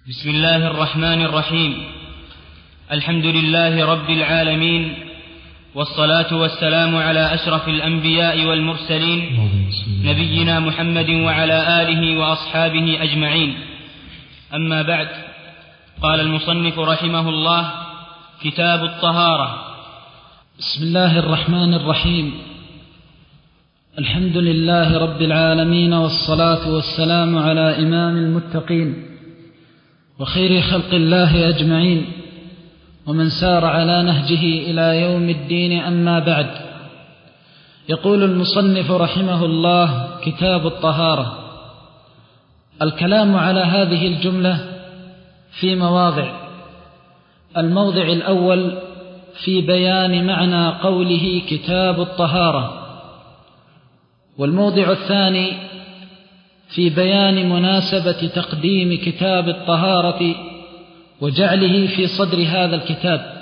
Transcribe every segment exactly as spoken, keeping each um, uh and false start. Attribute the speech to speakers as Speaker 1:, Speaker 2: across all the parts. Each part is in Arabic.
Speaker 1: بسم الله الرحمن الرحيم. الحمد لله رب العالمين، والصلاة والسلام على أشرف الأنبياء والمرسلين نبينا محمد وعلى آله وأصحابه أجمعين. أما بعد، قال المصنف رحمه الله: كتاب الطهارة.
Speaker 2: بسم الله الرحمن الرحيم. الحمد لله رب العالمين، والصلاة والسلام على إمام المتقين وخير خلق الله أجمعين، ومن سار على نهجه إلى يوم الدين. أما بعد، يقول المصنف رحمه الله: كتاب الطهارة. الكلام على هذه الجملة في مواضع. الموضع الأول في بيان معنى قوله كتاب الطهارة، والموضع الثاني في بيان مناسبة تقديم كتاب الطهارة وجعله في صدر هذا الكتاب.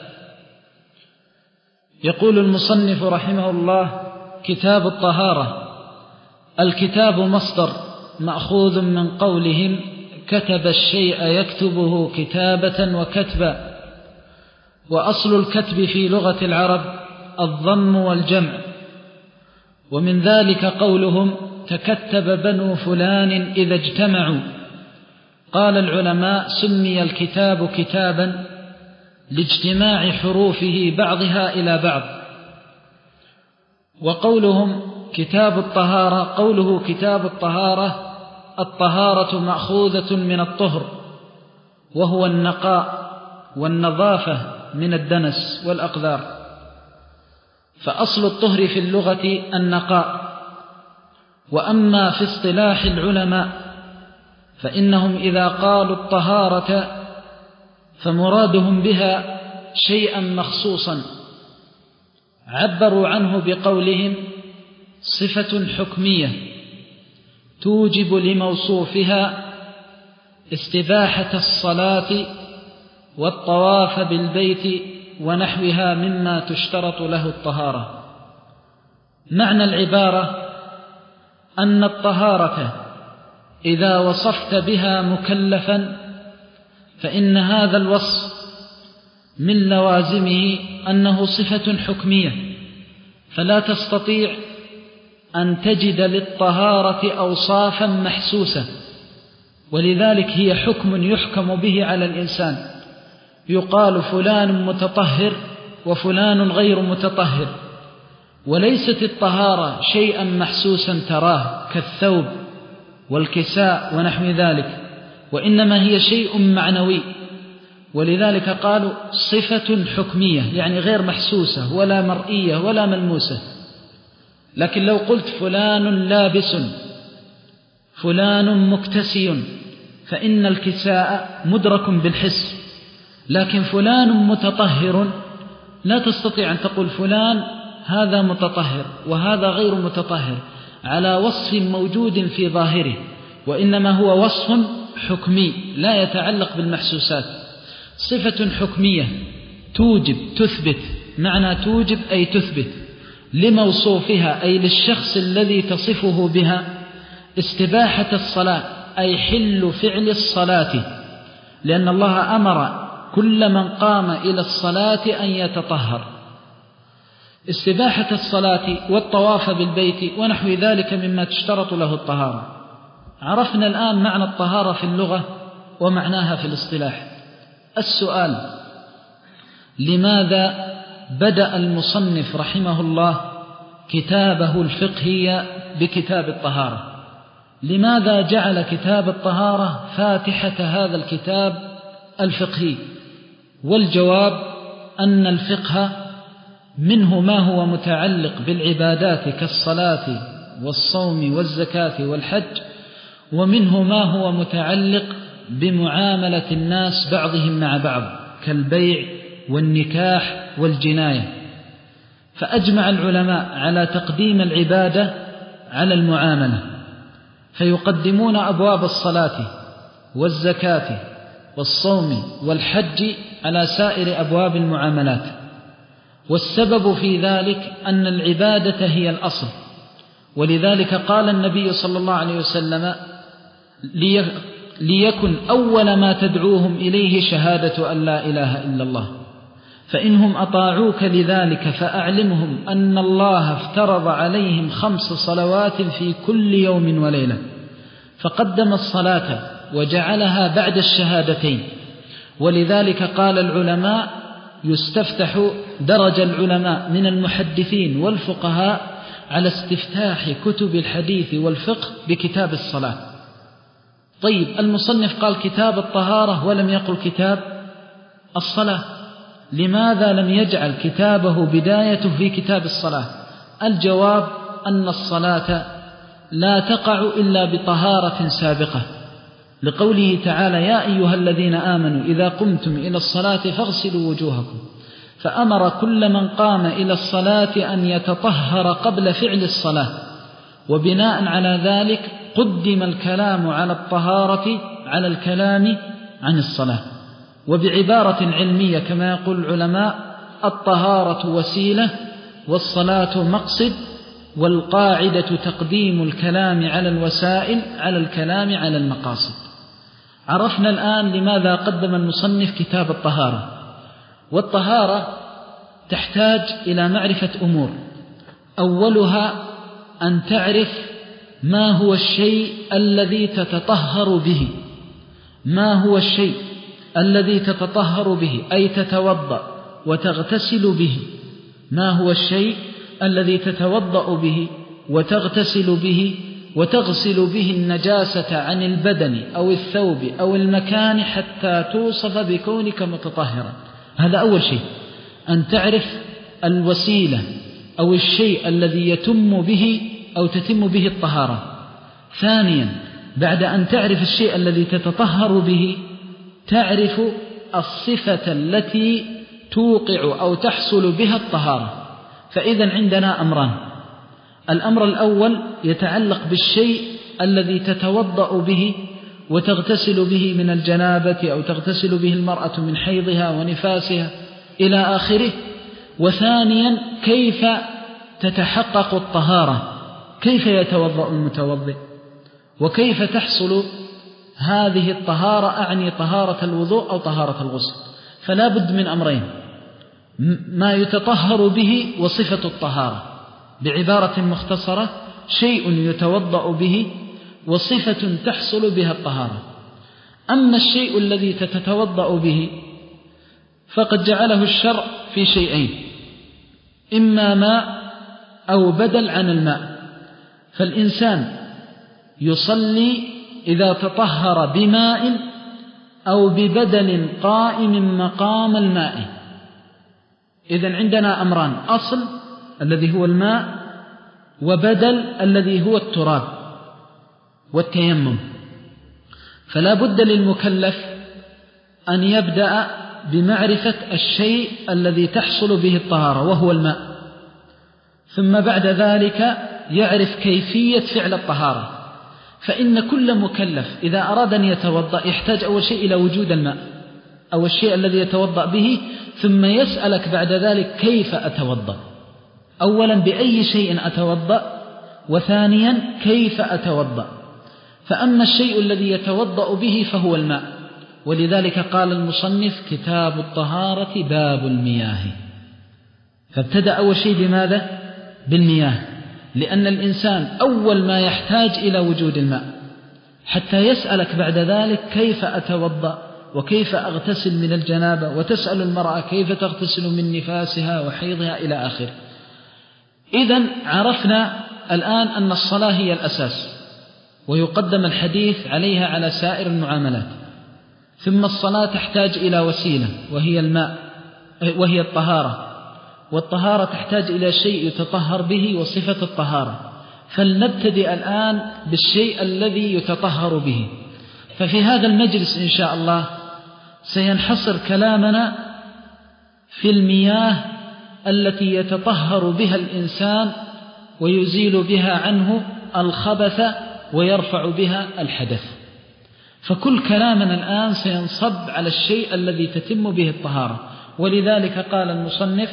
Speaker 2: يقول المصنف رحمه الله: كتاب الطهارة. الكتاب مصدر مأخوذ من قولهم كتب الشيء يكتبه كتابة وكتبا، وأصل الكتب في لغة العرب الضم والجمع، ومن ذلك قولهم تكتب بنو فلان إذا اجتمعوا. قال العلماء: سمي الكتاب كتابا لاجتماع حروفه بعضها إلى بعض. وقولهم كتاب الطهارة، قوله كتاب الطهارة، الطهارة مأخوذة من الطهر، وهو النقاء والنظافة من الدنس والأقذار. فأصل الطهر في اللغة النقاء. وأما في اصطلاح العلماء فإنهم إذا قالوا الطهارة فمرادهم بها شيئا مخصوصا، عبروا عنه بقولهم صفة حكمية توجب لموصوفها استباحة الصلاة والطواف بالبيت ونحوها مما تشترط له الطهارة. معنى العبارة أن الطهارة إذا وصفت بها مكلفا فإن هذا الوصف من لوازمه أنه صفة حكمية، فلا تستطيع أن تجد للطهارة أوصافا محسوسة، ولذلك هي حكم يحكم به على الإنسان. يقال فلان متطهر وفلان غير متطهر، وليست الطهارة شيئا محسوسا تراه كالثوب والكساء ونحو ذلك، وإنما هي شيء معنوي، ولذلك قالوا صفة حكمية، يعني غير محسوسة ولا مرئية ولا ملموسة. لكن لو قلت فلان لابس، فلان مكتسي، فإن الكساء مدرك بالحس، لكن فلان متطهر لا تستطيع أن تقول فلان هذا متطهر وهذا غير متطهر على وصف موجود في ظاهره، وإنما هو وصف حكمي لا يتعلق بالمحسوسات. صفة حكمية توجب، تثبت، معنى توجب أي تثبت لموصوفها أي للشخص الذي تصفه بها استباحة الصلاة، أي حل فعل الصلاة، لأن الله أمر كل من قام إلى الصلاة أن يتطهر. استباحة الصلاة والطواف بالبيت ونحو ذلك مما تشترط له الطهارة. عرفنا الآن معنى الطهارة في اللغة ومعناها في الاصطلاح. السؤال: لماذا بدأ المصنف رحمه الله كتابه الفقهي بكتاب الطهارة؟ لماذا جعل كتاب الطهارة فاتحة هذا الكتاب الفقهي؟ والجواب أن الفقه منه ما هو متعلق بالعبادات كالصلاة والصوم والزكاة والحج، ومنه ما هو متعلق بمعاملة الناس بعضهم مع بعض كالبيع والنكاح والجناية. فأجمع العلماء على تقديم العبادة على المعاملة، فيقدمون أبواب الصلاة والزكاة والصوم والحج على سائر أبواب المعاملات. والسبب في ذلك أن العبادة هي الأصل، ولذلك قال النبي صلى الله عليه وسلم ليكن أول ما تدعوهم إليه شهادة أن لا إله إلا الله، فإنهم أطاعوك لذلك فأعلمهم أن الله افترض عليهم خمس صلوات في كل يوم وليلة، فقدم الصلاة وجعلها بعد الشهادتين. ولذلك قال العلماء يستفتح درج العلماء من المحدثين والفقهاء على استفتاح كتب الحديث والفقه بكتاب الصلاة. طيب المصنف قال كتاب الطهارة ولم يقل كتاب الصلاة، لماذا لم يجعل كتابه بدايته في كتاب الصلاة؟ الجواب أن الصلاة لا تقع إلا بطهارة سابقة، لقوله تعالى يا أيها الذين آمنوا إذا قمتم إلى الصلاة فاغسلوا وجوهكم، فأمر كل من قام إلى الصلاة أن يتطهر قبل فعل الصلاة، وبناء على ذلك قدم الكلام على الطهارة على الكلام عن الصلاة. وبعبارة علمية كما يقول العلماء الطهارة وسيلة والصلاة مقصد، والقاعدة تقديم الكلام على الوسائل على الكلام على المقاصد. عرفنا الآن لماذا قدم المصنف كتاب الطهارة. والطهارة تحتاج إلى معرفة أمور، أولها أن تعرف ما هو الشيء الذي تتطهر به. ما هو الشيء الذي تتطهر به أي تتوضأ وتغتسل به؟ ما هو الشيء الذي تتوضأ به وتغتسل به وتغسل به النجاسة عن البدن أو الثوب أو المكان حتى توصف بكونك متطهرا؟ هذا أول شيء، أن تعرف الوسيلة أو الشيء الذي يتم به أو تتم به الطهارة. ثانيا بعد أن تعرف الشيء الذي تتطهر به تعرف الصفة التي توقع أو تحصل بها الطهارة. فإذا عندنا أمران، الأمر الأول يتعلق بالشيء الذي تتوضأ به وتغتسل به من الجنابة أو تغتسل به المرأة من حيضها ونفاسها إلى آخره. وثانيا كيف تتحقق الطهارة، كيف يتوضأ المتوضئ وكيف تحصل هذه الطهارة، أعني طهارة الوضوء أو طهارة الغسل. فلا بد من أمرين، ما يتطهر به وصفة الطهارة. بعبارة مختصرة شيء يتوضأ به وصفة تحصل بها الطهارة. أما الشيء الذي تتوضأ به فقد جعله الشرع في شيئين، إما ماء أو بدل عن الماء. فالإنسان يصلي إذا تطهر بماء أو ببدل قائم مقام الماء. إذن عندنا أمران، أصل الذي هو الماء وبدل الذي هو التراب والتيمم. فلا بد للمكلف أن يبدأ بمعرفة الشيء الذي تحصل به الطهارة وهو الماء، ثم بعد ذلك يعرف كيفية فعل الطهارة. فإن كل مكلف إذا أراد أن يتوضأ يحتاج أول شيء إلى وجود الماء أو الشيء الذي يتوضأ به، ثم يسألك بعد ذلك كيف أتوضأ. أولا بأي شيء أتوضأ، وثانيا كيف أتوضأ. فأما الشيء الذي يتوضأ به فهو الماء، ولذلك قال المصنف كتاب الطهارة باب المياه. فابتدأ أول شيء بماذا؟ بالمياه، لأن الإنسان أول ما يحتاج إلى وجود الماء، حتى يسألك بعد ذلك كيف أتوضأ وكيف أغتسل من الجنابة، وتسأل المرأة كيف تغتسل من نفاسها وحيضها إلى آخره. إذن عرفنا الآن أن الصلاة هي الأساس، ويقدم الحديث عليها على سائر المعاملات. ثم الصلاة تحتاج إلى وسيلة وهي الماء وهي الطهارة، والطهارة تحتاج إلى شيء يتطهر به وصفة الطهارة. فلنبتدئ الآن بالشيء الذي يتطهر به. ففي هذا المجلس إن شاء الله سينحصر كلامنا في المياه التي يتطهر بها الإنسان ويزيل بها عنه الخبث ويرفع بها الحدث. فكل كلامنا الآن سينصب على الشيء الذي تتم به الطهارة. ولذلك قال المصنف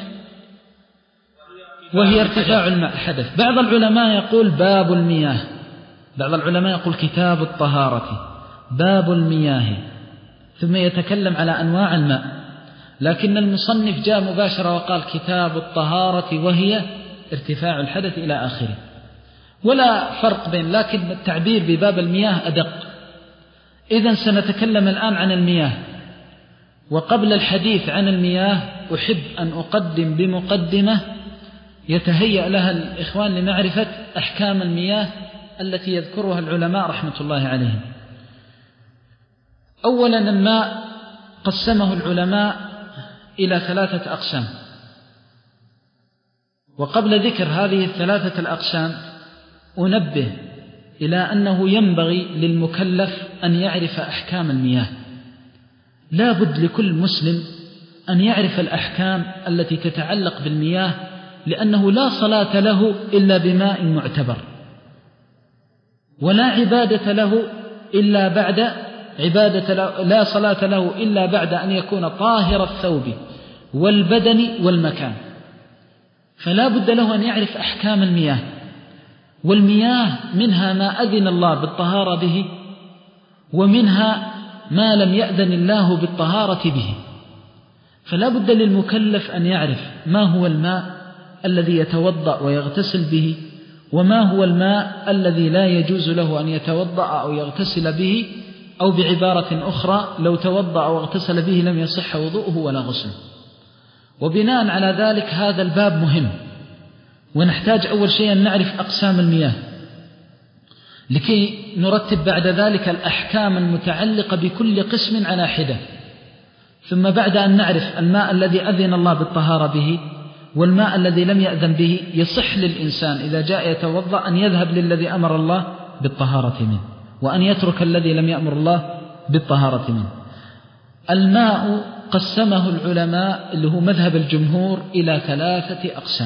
Speaker 2: وهي ارتفاع الماء الحدث. بعض العلماء يقول باب المياه، بعض العلماء يقول كتاب الطهارة، باب المياه، ثم يتكلم على أنواع الماء، لكن المصنف جاء مباشرة وقال كتاب الطهارة وهي ارتفاع الحدث إلى آخره، ولا فرق بين، لكن التعبير بباب المياه أدق. إذن سنتكلم الآن عن المياه، وقبل الحديث عن المياه أحب أن أقدم بمقدمة يتهيأ لها الإخوان لمعرفة أحكام المياه التي يذكرها العلماء رحمة الله عليهم. أولا الماء قسمه العلماء إلى ثلاثة أقسام، وقبل ذكر هذه الثلاثة الأقسام أنبه إلى أنه ينبغي للمكلف أن يعرف أحكام المياه. لا بد لكل مسلم أن يعرف الأحكام التي تتعلق بالمياه، لأنه لا صلاة له إلا بماء معتبر، ولا عبادة له إلا بعد عبادة له لا صلاة له إلا بعد أن يكون طاهر الثوب والبدن والمكان. فلا بد له أن يعرف أحكام المياه، والمياه منها ما أذن الله بالطهارة به، ومنها ما لم يأذن الله بالطهارة به. فلا بد للمكلف أن يعرف ما هو الماء الذي يتوضأ ويغتسل به، وما هو الماء الذي لا يجوز له أن يتوضأ أو يغتسل به، أو بعبارة أخرى لو توضأ أو اغتسل به لم يصح وضوءه ولا غسله. وبناء على ذلك هذا الباب مهم، ونحتاج أول شيء أن نعرف أقسام المياه لكي نرتب بعد ذلك الأحكام المتعلقة بكل قسم على حدة. ثم بعد أن نعرف الماء الذي أذن الله بالطهارة به والماء الذي لم يأذن به، يصح للإنسان إذا جاء يتوضأ أن يذهب للذي أمر الله بالطهارة منه، وأن يترك الذي لم يأمر الله بالطهارة منه. الماء قسمه العلماء اللي هو مذهب الجمهور إلى ثلاثة أقسام.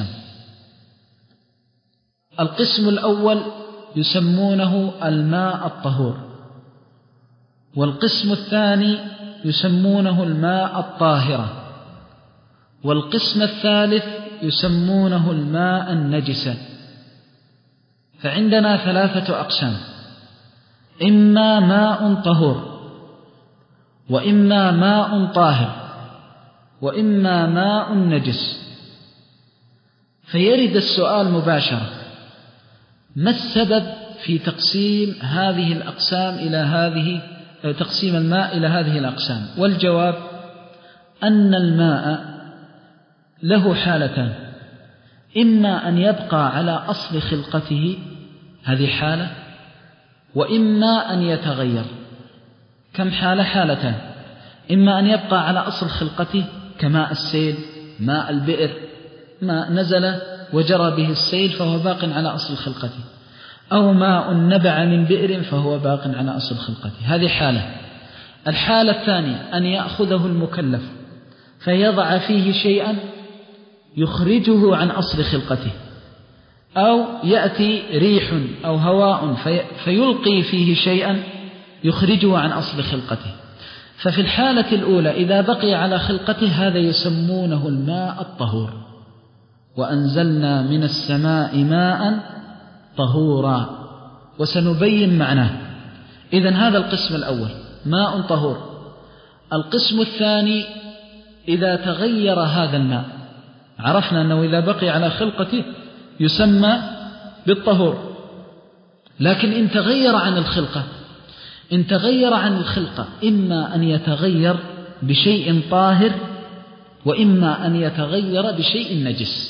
Speaker 2: القسم الأول يسمونه الماء الطهور، والقسم الثاني يسمونه الماء الطاهرة، والقسم الثالث يسمونه الماء النجس. فعندنا ثلاثة أقسام: إما ماء طهور، وإما ماء طاهر، وإما ماء نجس. فيرد السؤال مباشرة: ما السبب في تقسيم هذه الأقسام إلى هذه تقسيم الماء إلى هذه الأقسام؟ والجواب أن الماء له حالتان: إما أن يبقى على أصل خلقته، هذه حالة، وإما أن يتغير. كم حالة؟ حالتان: إما أن يبقى على أصل خلقته كماء السيل، ماء البئر، ما نزل وجرى به السيل فهو باق على أصل خلقته، أو ماء نبع من بئر فهو باق على أصل خلقته، هذه حالة. الحالة الثانية أن يأخذه المكلف فيضع فيه شيئا يخرجه عن أصل خلقته، أو يأتي ريح أو هواء في فيلقي فيه شيئا يخرجه عن أصل خلقته. ففي الحالة الأولى إذا بقي على خلقته هذا يسمونه الماء الطهور: وأنزلنا من السماء ماء طهورا، وسنبين معناه. إذن هذا القسم الأول ماء طهور. القسم الثاني إذا تغير هذا الماء، عرفنا أنه إذا بقي على خلقته يسمى بالطهور، لكن إن تغير عن الخلقة إن تغير عن الخلقة إما أن يتغير بشيء طاهر، وإما أن يتغير بشيء نجس.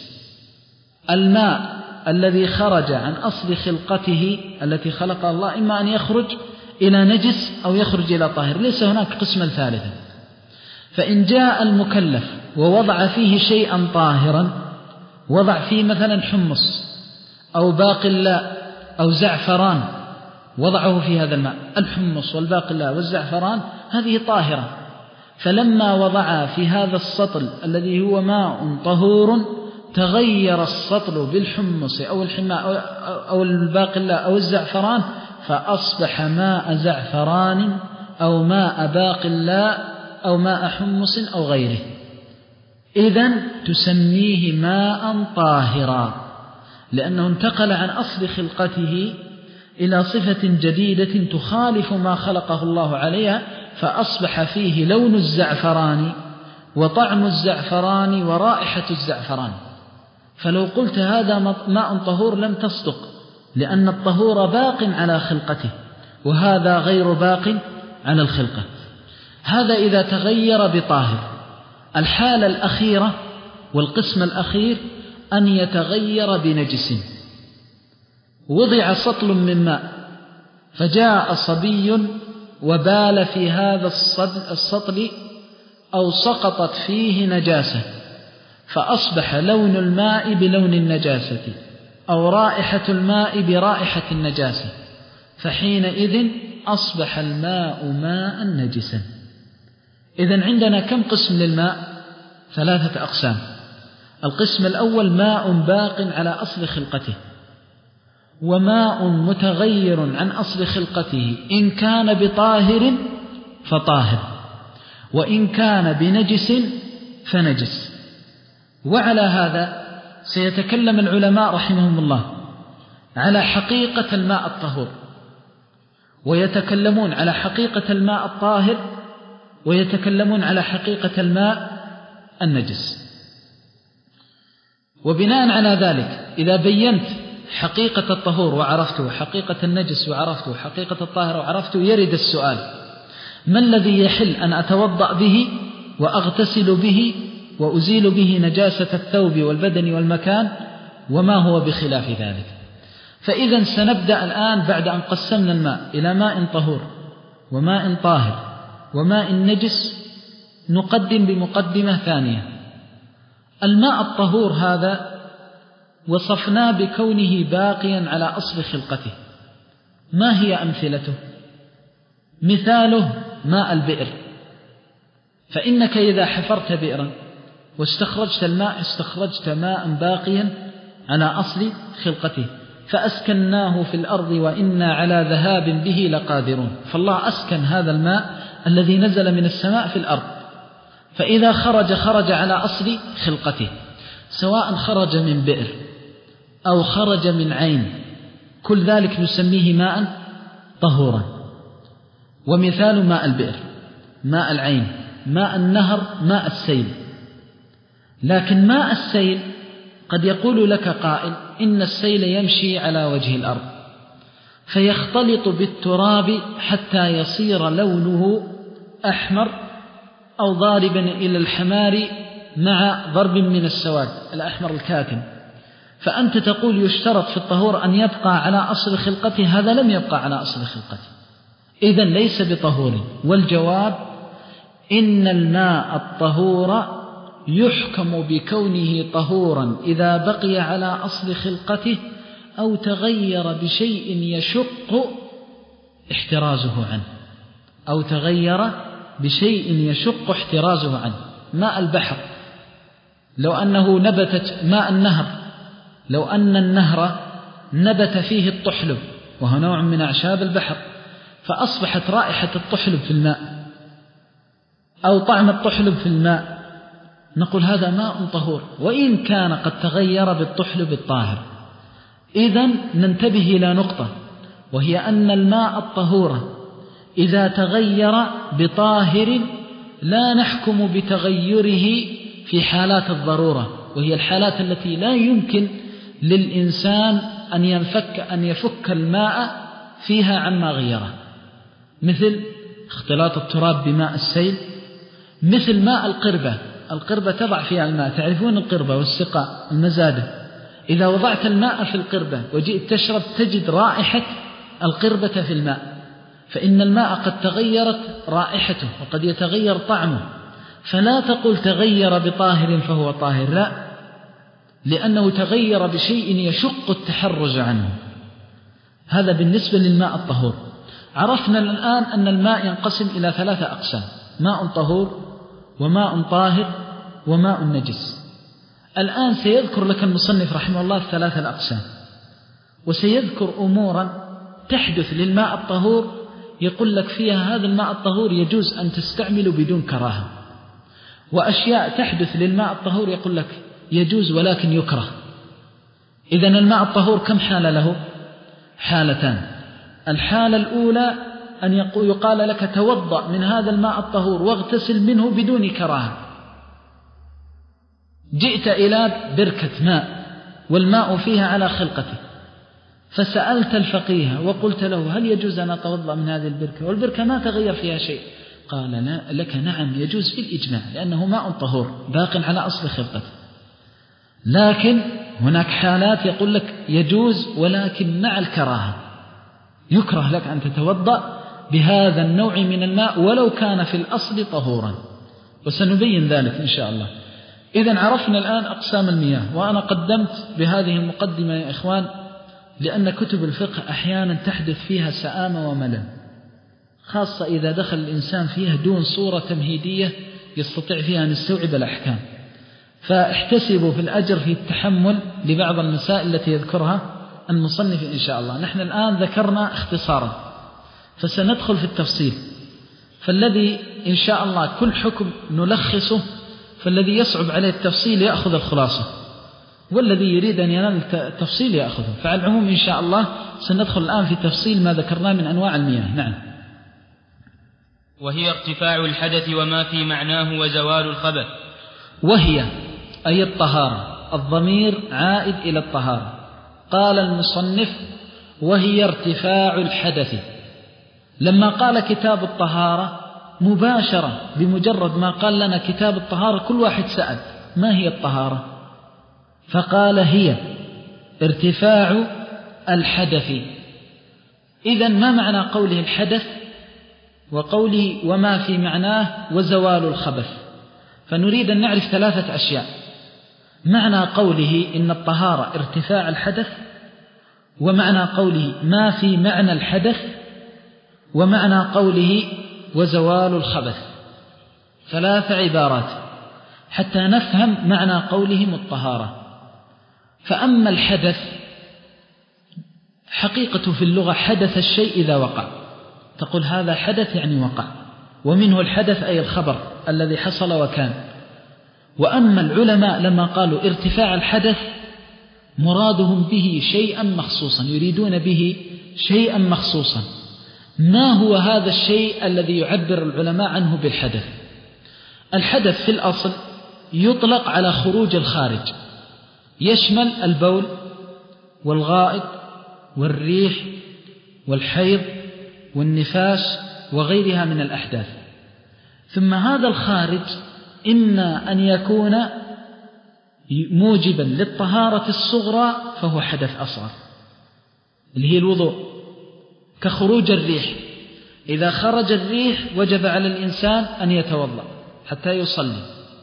Speaker 2: الماء الذي خرج عن أصل خلقته التي خلق الله إما أن يخرج إلى نجس أو يخرج إلى طاهر، ليس هناك قسما ثالثا. فإن جاء المكلف ووضع فيه شيئا طاهرا، وضع فيه مثلا حمص أو باقلاء أو زعفران، وضعه في هذا الماء، الحمص والباقلاء والزعفران هذه طاهرة، فلما وضع في هذا السطل الذي هو ماء طهور تغير السطل بالحمص أو الحماء أو الباقلاء أو الزعفران، فأصبح ماء زعفران أو ماء باقلاء أو ماء حمص أو غيره، إذن تسميه ماء طاهرا، لأنه انتقل عن أصل خلقته إلى صفة جديدة تخالف ما خلقه الله عليها، فأصبح فيه لون الزعفران وطعم الزعفران ورائحة الزعفران. فلو قلت هذا ماء طهور لم تصدق، لأن الطهور باق على خلقته وهذا غير باق على الخلقة. هذا إذا تغير بطاهر. الحالة الأخيرة والقسم الأخير أن يتغير بنجس. وضع سطل من ماء فجاء صبي وبال في هذا السطل أو سقطت فيه نجاسة، فأصبح لون الماء بلون النجاسة أو رائحة الماء برائحة النجاسة، فحينئذ أصبح الماء ماء نجسا. إذن عندنا كم قسم للماء؟ ثلاثة أقسام. القسم الأول ماء باق على أصل خلقته، وماء متغير عن أصل خلقته إن كان بطاهر فطاهر، وإن كان بنجس فنجس. وعلى هذا سيتكلم العلماء رحمهم الله على حقيقة الماء الطهور، ويتكلمون على حقيقة الماء الطاهر، ويتكلمون على حقيقة الماء النجس. وبناء على ذلك إذا بينت حقيقة الطهور وعرفته، وحقيقة النجس وعرفته، وحقيقة الطاهر وعرفته، يرد السؤال: ما الذي يحل أن أتوضأ به وأغتسل به وأزيل به نجاسة الثوب والبدن والمكان، وما هو بخلاف ذلك؟ فإذا سنبدأ الآن بعد أن قسمنا الماء إلى ماء طهور وماء طاهر وماء نجس، نقدم بمقدمة ثانية. الماء الطهور هذا وصفناه بكونه باقيا على أصل خلقته. ما هي أمثلته؟ مثاله ماء البئر، فإنك إذا حفرت بئرا واستخرجت الماء استخرجت ماء باقيا على أصل خلقته، فأسكناه في الأرض وإنا على ذهاب به لقادرون. فالله أسكن هذا الماء الذي نزل من السماء في الأرض، فإذا خرج خرج على أصل خلقته، سواء خرج من بئر أو خرج من عين، كل ذلك نسميه ماء طهورا. ومثال ماء البئر ماء العين، ماء النهر، ماء السيل. لكن ماء السيل قد يقول لك قائل: إن السيل يمشي على وجه الأرض فيختلط بالتراب حتى يصير لونه أحمر أو ضاربا إلى الحمار مع ضرب من السواد، الأحمر الكاتم. فأنت تقول يشترط في الطهور أن يبقى على أصل خلقته، هذا لم يبقى على أصل خلقته، إذن ليس بطهور. والجواب: إن الماء الطهور يحكم بكونه طهورا إذا بقي على أصل خلقته أو تغير بشيء يشق احترازه عنه، أو تغير بشيء يشق احترازه عنه. ماء البحر لو أنه نبتت ماء النهر، لو أن النهر نبت فيه الطحلب وهو نوع من أعشاب البحر، فأصبحت رائحة الطحلب في الماء أو طعم الطحلب في الماء، نقول هذا ماء طهور وإن كان قد تغير بالطحلب الطاهر. إذن ننتبه إلى نقطة، وهي أن الماء الطهور إذا تغير بطاهر لا نحكم بتغيره في حالات الضرورة، وهي الحالات التي لا يمكن للإنسان أن ينفك أن يفك الماء فيها عما غيره، مثل اختلاط التراب بماء السيل، مثل ماء القربة. القربة تضع فيها الماء، تعرفون القربة والسقاء المزادة، إذا وضعت الماء في القربة وجئت تشرب تجد رائحة القربة في الماء، فإن الماء قد تغيرت رائحته وقد يتغير طعمه، فلا تقول تغير بطاهر فهو طاهر، لا، لأنه تغير بشيء يشق التحرز عنه. هذا بالنسبة للماء الطهور. عرفنا الآن أن الماء ينقسم إلى ثلاثة أقسام: ماء طهور وماء طاهر وماء نجس. الآن سيذكر لك المصنف رحمه الله الثلاثة الأقسام، وسيذكر أمورا تحدث للماء الطهور يقول لك فيها هذا الماء الطهور يجوز أن تستعمله بدون كراهة، وأشياء تحدث للماء الطهور يقول لك يجوز ولكن يكره. إذن الماء الطهور كم حالة له؟ حالتان: الحالة الأولى أن يقال لك توضأ من هذا الماء الطهور واغتسل منه بدون كراهة. جئت إلى بركة ماء والماء فيها على خلقته، فسألت الفقيه وقلت له هل يجوز أن أتوضأ من هذه البركة والبركة ما تغير فيها شيء؟ قال لا لك نعم يجوز بالإجماع لأنه ماء طهور باق على أصل خلقته. لكن هناك حالات يقول لك يجوز ولكن مع الكراهة، يكره لك أن تتوضأ بهذا النوع من الماء ولو كان في الأصل طهورا، وسنبين ذلك إن شاء الله. إذن عرفنا الآن أقسام المياه، وأنا قدمت بهذه المقدمة يا إخوان لأن كتب الفقه أحيانا تحدث فيها سآمة وملل، خاصة إذا دخل الإنسان فيها دون صورة تمهيدية يستطيع فيها أن يستوعب الأحكام، فاحتسبوا في الأجر في التحمل لبعض المسائل التي يذكرها المصنف إن شاء الله. نحن الآن ذكرنا اختصارا فسندخل في التفصيل، فالذي إن شاء الله كل حكم نلخصه، فالذي يصعب عليه التفصيل يأخذ الخلاصة، والذي يريد أن ينال التفصيل يأخذه. فعلى العموم إن شاء الله سندخل الآن في تفصيل ما ذكرناه من أنواع المياه. نعم.
Speaker 1: وهي ارتفاع الحدث وما في معناه وزوال الخبث.
Speaker 2: وهي أي الطهارة، الضمير عائد إلى الطهارة. قال المصنف وهي ارتفاع الحدث. لما قال كتاب الطهارة مباشرة بمجرد ما قال لنا كتاب الطهارة كل واحد سأل ما هي الطهارة؟ فقال هي ارتفاع الحدث. إذن ما معنى قوله الحدث وقوله وما في معناه وزوال الخبث؟ فنريد أن نعرف ثلاثة أشياء. معنى قوله إن الطهارة ارتفاع الحدث، ومعنى قوله ما في معنى الحدث، ومعنى قوله وزوال الخبث. ثلاث عبارات حتى نفهم معنى قولهم الطهارة. فأما الحدث حقيقة في اللغة حدث الشيء إذا وقع، تقول هذا حدث يعني وقع، ومنه الحدث أي الخبر الذي حصل وكان. وأما العلماء لما قالوا ارتفاع الحدث مرادهم به شيئا مخصوصا، يريدون به شيئا مخصوصا. ما هو هذا الشيء الذي يعبر العلماء عنه بالحدث؟ الحدث في الأصل يطلق على خروج الخارج، يشمل البول والغائط والريح والحيض والنفاس وغيرها من الأحداث. ثم هذا الخارج إما أن يكون موجبا للطهارة الصغرى فهو حدث أصغر اللي هي الوضوء، كخروج الريح. إذا خرج الريح وجب على الإنسان أن يتوضأ حتى يصلي.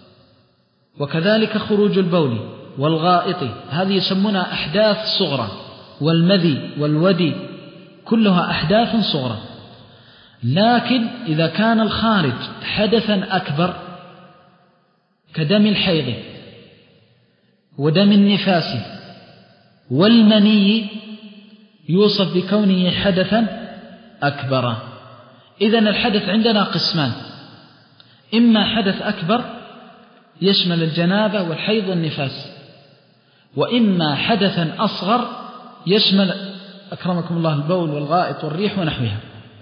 Speaker 2: وكذلك خروج البول والغائط، هذه يسمونها أحداث صغرى، والمذي والودي كلها أحداث صغرى. لكن إذا كان الخارج حدثا أكبر كدم الحيض ودم النفاس والمني يوصف بكونه حدثا أكبر. إذن الحدث عندنا قسمان، إما حدث أكبر يشمل الجنابة والحيض والنفاس، وإما حدثا أصغر يشمل أكرمكم الله البول والغائط والريح ونحوها.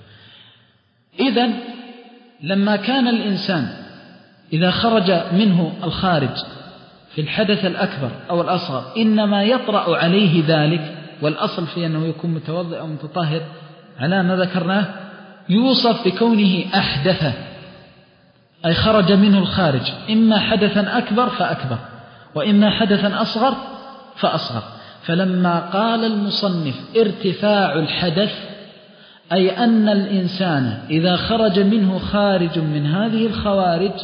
Speaker 2: إذن لما كان الإنسان إذا خرج منه الخارج في الحدث الأكبر أو الأصغر إنما يطرأ عليه ذلك، والأصل في أنه يكون متوضئ أو متطهر على ما ذكرناه، يوصف بكونه أحدث، أي خرج منه الخارج إما حدثا أكبر فأكبر وإما حدثا أصغر فأصغر. فلما قال المصنف ارتفاع الحدث أي أن الإنسان إذا خرج منه خارج من هذه الخوارج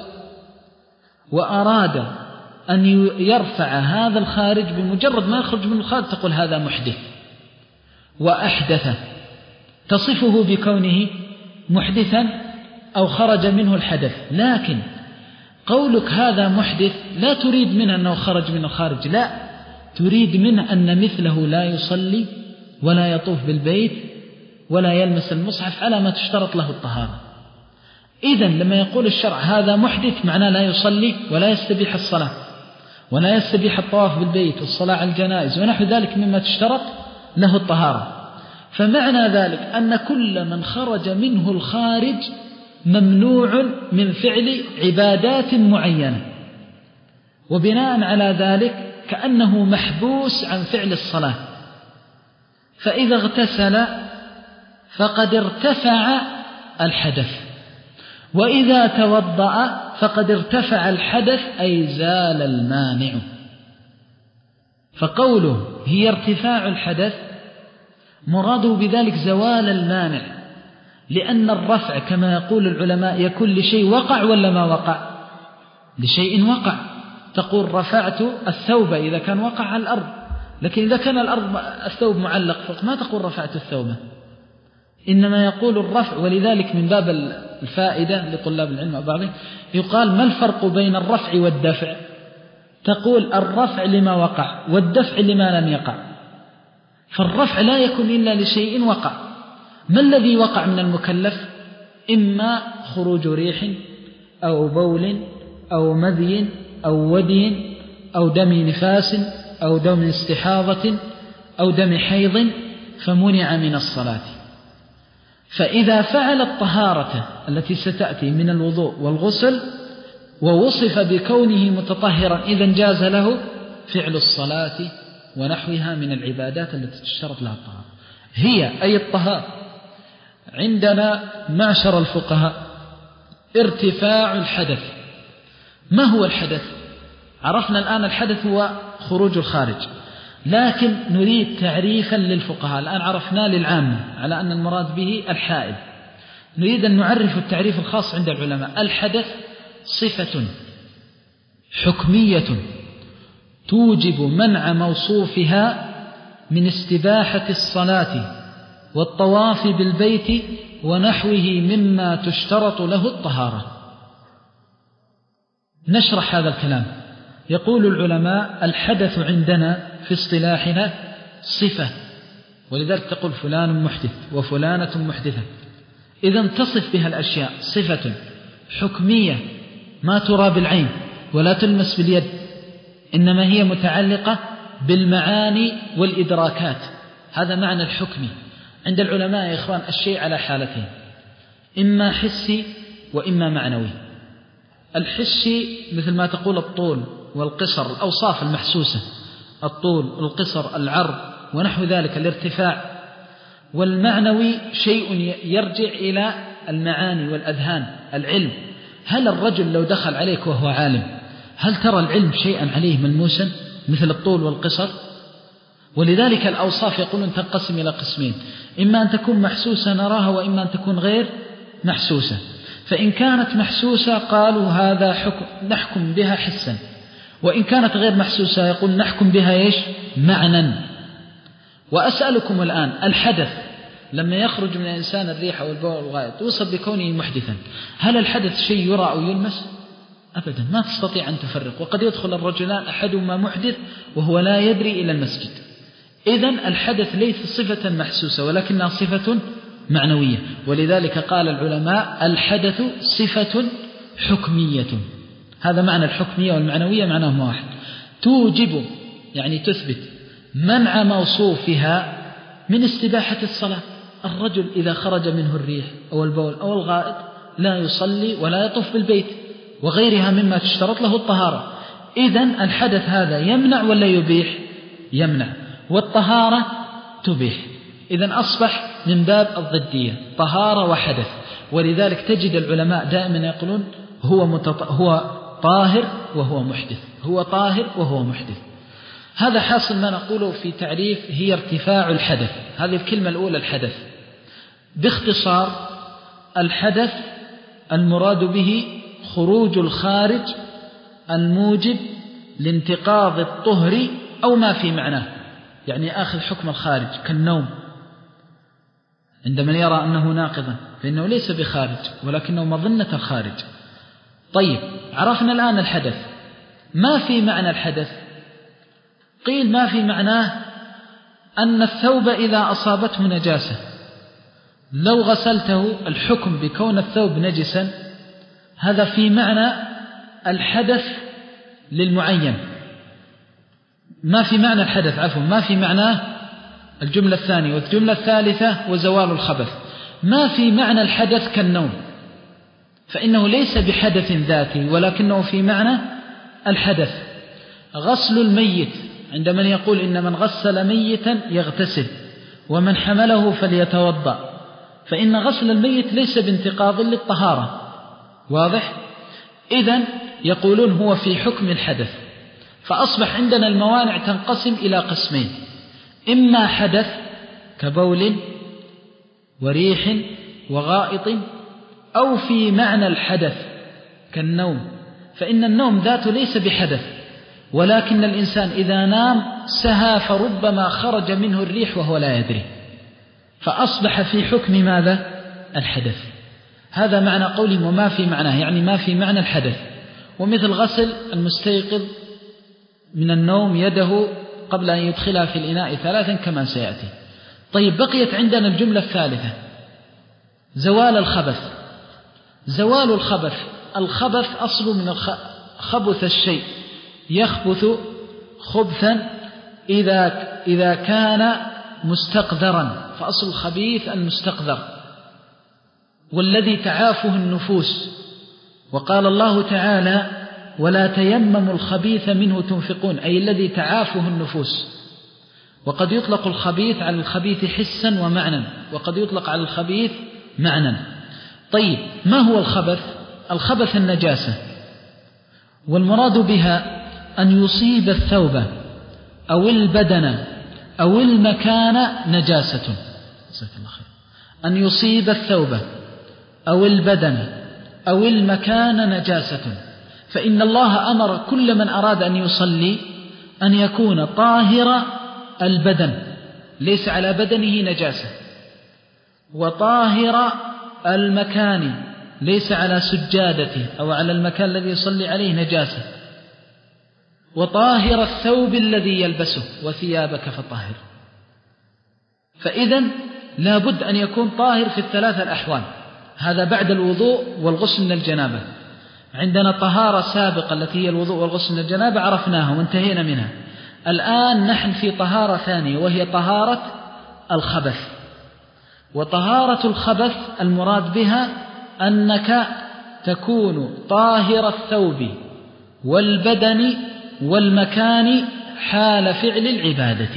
Speaker 2: وأراد أن يرفع هذا الخارج، بمجرد ما يخرج من الخارج تقول هذا محدث وأحدث، تصفه بكونه محدثا أو خرج منه الحدث. لكن قولك هذا محدث لا تريد منه أنه خرج من الخارج، لا، تريد منه أن مثله لا يصلي ولا يطوف بالبيت ولا يلمس المصحف على ما تشترط له الطهارة. إذن لما يقول الشرع هذا محدث معناه لا يصلي ولا يستبيح الصلاة ولا يستبيح الطواف بالبيت والصلاة على الجنائز ونحو ذلك مما تشترط له الطهارة. فمعنى ذلك أن كل من خرج منه الخارج ممنوع من فعل عبادات معينة، وبناء على ذلك كأنه محبوس عن فعل الصلاة. فإذا اغتسل فقد ارتفع الحدث، وإذا توضأ فقد ارتفع الحدث أي زال المانع. فقوله هي ارتفاع الحدث مراده بذلك زوال المانع، لأن الرفع كما يقول العلماء يكون لشيء وقع ولا ما وقع؟ لشيء وقع. تقول رفعت الثوب إذا كان وقع على الأرض، لكن إذا كان الأرض الثوب معلق فوق ما تقول رفعت الثوب، إنما يقول الرفع. ولذلك من باب الفائدة لطلاب العلم وبعضهم يقال ما الفرق بين الرفع والدفع؟ تقول الرفع لما وقع والدفع لما لم يقع. فالرفع لا يكون إلا لشيء وقع. ما الذي وقع من المكلف؟ إما خروج ريح أو بول أو مذي أو ودي أو دم نفاس أو دم استحاضة أو دم حيض فمنع من الصلاة. فإذا فعل الطهارة التي ستأتي من الوضوء والغسل ووصف بكونه متطهرا إذن جاز له فعل الصلاة ونحوها من العبادات التي تشترط لها الطهارة. هي أي الطهارة عندنا معشر الفقهاء ارتفاع الحدث. ما هو الحدث؟ عرفنا الآن الحدث هو خروج الخارج، لكن نريد تعريفا للفقهاء. الآن عرفنا للعامة على أن المراد به الحائل، نريد أن نعرف التعريف الخاص عند العلماء. الحدث صفة حكمية توجب منع موصوفها من استباحة الصلاة والطواف بالبيت ونحوه مما تشترط له الطهارة. نشرح هذا الكلام. يقول العلماء الحدث عندنا في اصطلاحنا صفة، ولذلك تقول فلان محدث وفلانة محدثة. إذن تصف بها الأشياء صفة حكمية ما ترى بالعين ولا تلمس باليد، إنما هي متعلقة بالمعاني والإدراكات. هذا معنى الحكمي. عند العلماء يا إخوان الشيء على حالتين، إما حسي وإما معنوي. الحسي مثل ما تقول الطول والقصر، الأوصاف المحسوسة، الطول القصر العرض ونحو ذلك الارتفاع. والمعنوي شيء يرجع إلى المعاني والأذهان، العلم. هل الرجل لو دخل عليك وهو عالم هل ترى العلم شيئا عليه ملموسا مثل الطول والقصر؟ ولذلك الأوصاف يقولون تنقسم إلى قسمين، إما أن تكون محسوسة نراها وإما أن تكون غير محسوسة. فإن كانت محسوسة قالوا هذا حكم نحكم بها حسا، وإن كانت غير محسوسة يقول نحكم بها إيش؟ معنى. وأسألكم الآن الحدث لما يخرج من الإنسان الريح أو البول والغائط توصف بكونه محدثا، هل الحدث شيء يرى أو يلمس؟ أبدا، ما تستطيع أن تفرق. وقد يدخل الرجلان أحدهما محدث وهو لا يدري إلى المسجد. إذن الحدث ليس صفة محسوسة ولكنها صفة معنوية. ولذلك قال العلماء الحدث صفة حكمية. هذا معنى الحكمية والمعنوية معناهما واحد. توجب يعني تثبت منع موصوفها من استباحة الصلاة. الرجل إذا خرج منه الريح أو البول أو الغائط لا يصلي ولا يطوف بالبيت وغيرها مما تشترط له الطهارة. إذن الحدث هذا يمنع ولا يبيح؟ يمنع. والطهارة تبيح. إذن أصبح من باب الضدية، طهارة وحدث. ولذلك تجد العلماء دائما يقولون هو, متط... هو طاهر وهو محدث، هو طاهر وهو محدث. هذا حاصل ما نقوله في تعريف هي ارتفاع الحدث. هذه الكلمة الأولى الحدث. باختصار الحدث المراد به خروج الخارج الموجب لانتقاض الطهر أو ما في معناه، يعني آخذ حكم الخارج كالنوم. عندما يرى أنه ناقضا فإنه ليس بخارج ولكنه مظنة الخارج. طيب، عرفنا الآن الحدث. ما في معنى الحدث؟ قيل ما في معناه أن الثوب إذا أصابته نجاسة لو غسلته الحكم بكون الثوب نجسا، هذا في معنى الحدث للمعين. ما في معنى الحدث عفوا ما في معناه الجملة الثانية. والجملة الثالثة وزوال الخبث. ما في معنى الحدث كالنوم، فإنه ليس بحدث ذاتي ولكنه في معنى الحدث. غسل الميت، عند من يقول إن من غسل ميتا يغتسل ومن حمله فليتوضأ، فإن غسل الميت ليس بانتقاض للطهارة، واضح؟ إذن يقولون هو في حكم الحدث. فأصبح عندنا الموانع تنقسم إلى قسمين: إما حدث كبول وريح وغائط، أو في معنى الحدث كالنوم، فإن النوم ذاته ليس بحدث، ولكن الإنسان إذا نام سهى فربما خرج منه الريح وهو لا يدري، فأصبح في حكم ماذا؟ الحدث. هذا معنى قولهم وما في معناه، يعني ما في معنى الحدث. ومثل غسل المستيقظ من النوم يده قبل أن يدخلها في الإناء ثلاثا كما سيأتي. طيب، بقيت عندنا الجملة الثالثة زوال الخبث. زوال الخبث، الخبث أصل من خبث الشيء، يخبث خبثا إذا, إذا كان مستقذرا، فأصل الخبيث المستقذر والذي تعافه النفوس. وقال الله تعالى: ولا تيمموا الخبيث منه تنفقون، أي الذي تعافه النفوس. وقد يطلق الخبيث على الخبيث حسا ومعنى، وقد يطلق على الخبيث معنى. طيب، ما هو الخبث؟ الخبث النجاسة، والمراد بها أن يصيب الثوب أو البدن أو المكان نجاسة. أن يصيب الثوب أو البدن أو المكان نجاسة، فإن الله أمر كل من أراد أن يصلي أن يكون طاهر البدن، ليس على بدنه نجاسة، وطاهر المكان، ليس على سجادته أو على المكان الذي يصلي عليه نجاسة، وطاهر الثوب الذي يلبسه، وثيابك فطهر. فإذن لا بد أن يكون طاهر في الثلاثة الأحوال. هذا بعد الوضوء والغسل من الجنابة. عندنا طهارة سابقة التي هي الوضوء والغسل من الجنابة عرفناها وانتهينا منها. الآن نحن في طهارة ثانية وهي طهارة الخبث. وطهارة الخبث المراد بها أنك تكون طاهر الثوب والبدن والمكان حال فعل العبادة،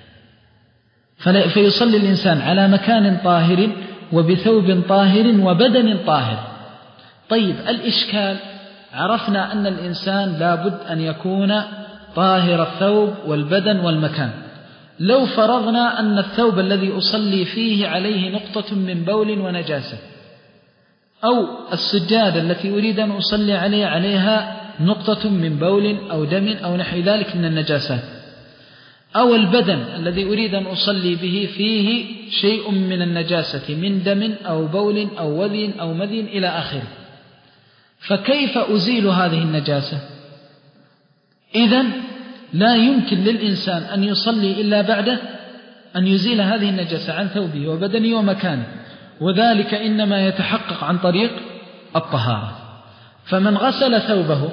Speaker 2: فيصلي الإنسان على مكان طاهر وبثوب طاهر وبدن طاهر. طيب، الإشكال عرفنا أن الإنسان لابد أن يكون طاهر الثوب والبدن والمكان. لو فرضنا أن الثوب الذي أصلي فيه عليه نقطة من بول ونجاسة، أو السجادة التي أريد أن أصلي عليه عليها نقطة من بول أو دم أو نحو ذلك من النجاسات، أو البدن الذي أريد أن أصلي به فيه شيء من النجاسة من دم أو بول أو وذي أو مذي إلى آخره، فكيف أزيل هذه النجاسة؟ إذن لا يمكن للإنسان أن يصلي إلا بعد أن يزيل هذه النجاسة عن ثوبه وبدنه ومكانه، وذلك إنما يتحقق عن طريق الطهارة. فمن غسل ثوبه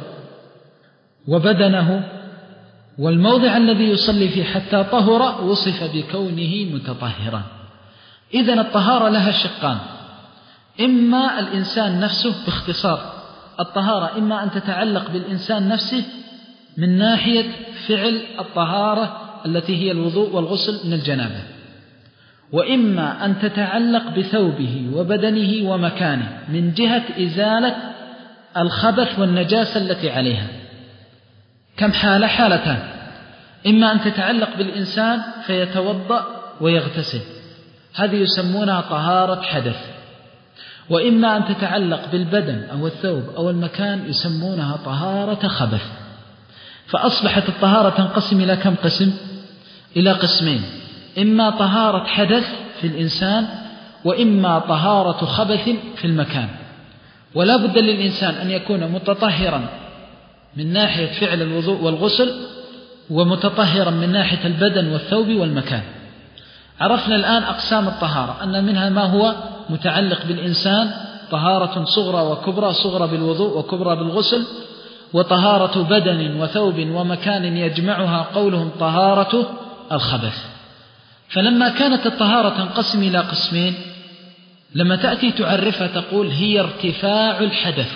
Speaker 2: وبدنه والموضع الذي يصلي فيه حتى طهر وصف بكونه متطهرا. إذن الطهارة لها شقان: إما الإنسان نفسه، باختصار الطهارة إما أن تتعلق بالإنسان نفسه من ناحية فعل الطهارة التي هي الوضوء والغسل من الجنابة، وإما أن تتعلق بثوبه وبدنه ومكانه من جهة إزالة الخبث والنجاسة التي عليها. كم حالة؟ حالتان: إما أن تتعلق بالإنسان فيتوضأ ويغتسل، هذه يسمونها طهارة حدث، وإما أن تتعلق بالبدن أو الثوب أو المكان يسمونها طهارة خبث. فأصبحت الطهارة تنقسم إلى كم قسم؟ إلى قسمين: إما طهارة حدث في الإنسان، وإما طهارة خبث في المكان. ولا بد للإنسان أن يكون متطهرا من ناحية فعل الوضوء والغسل، ومتطهرا من ناحية البدن والثوب والمكان. عرفنا الآن أقسام الطهارة، أن منها ما هو متعلق بالإنسان، طهارة صغرى وكبرى: صغرى بالوضوء وكبرى بالغسل، وطهارة بدن وثوب ومكان يجمعها قولهم طهارة الخبث. فلما كانت الطهارة تنقسم إلى قسمين، لما تأتي تعرفها تقول هي ارتفاع الحدث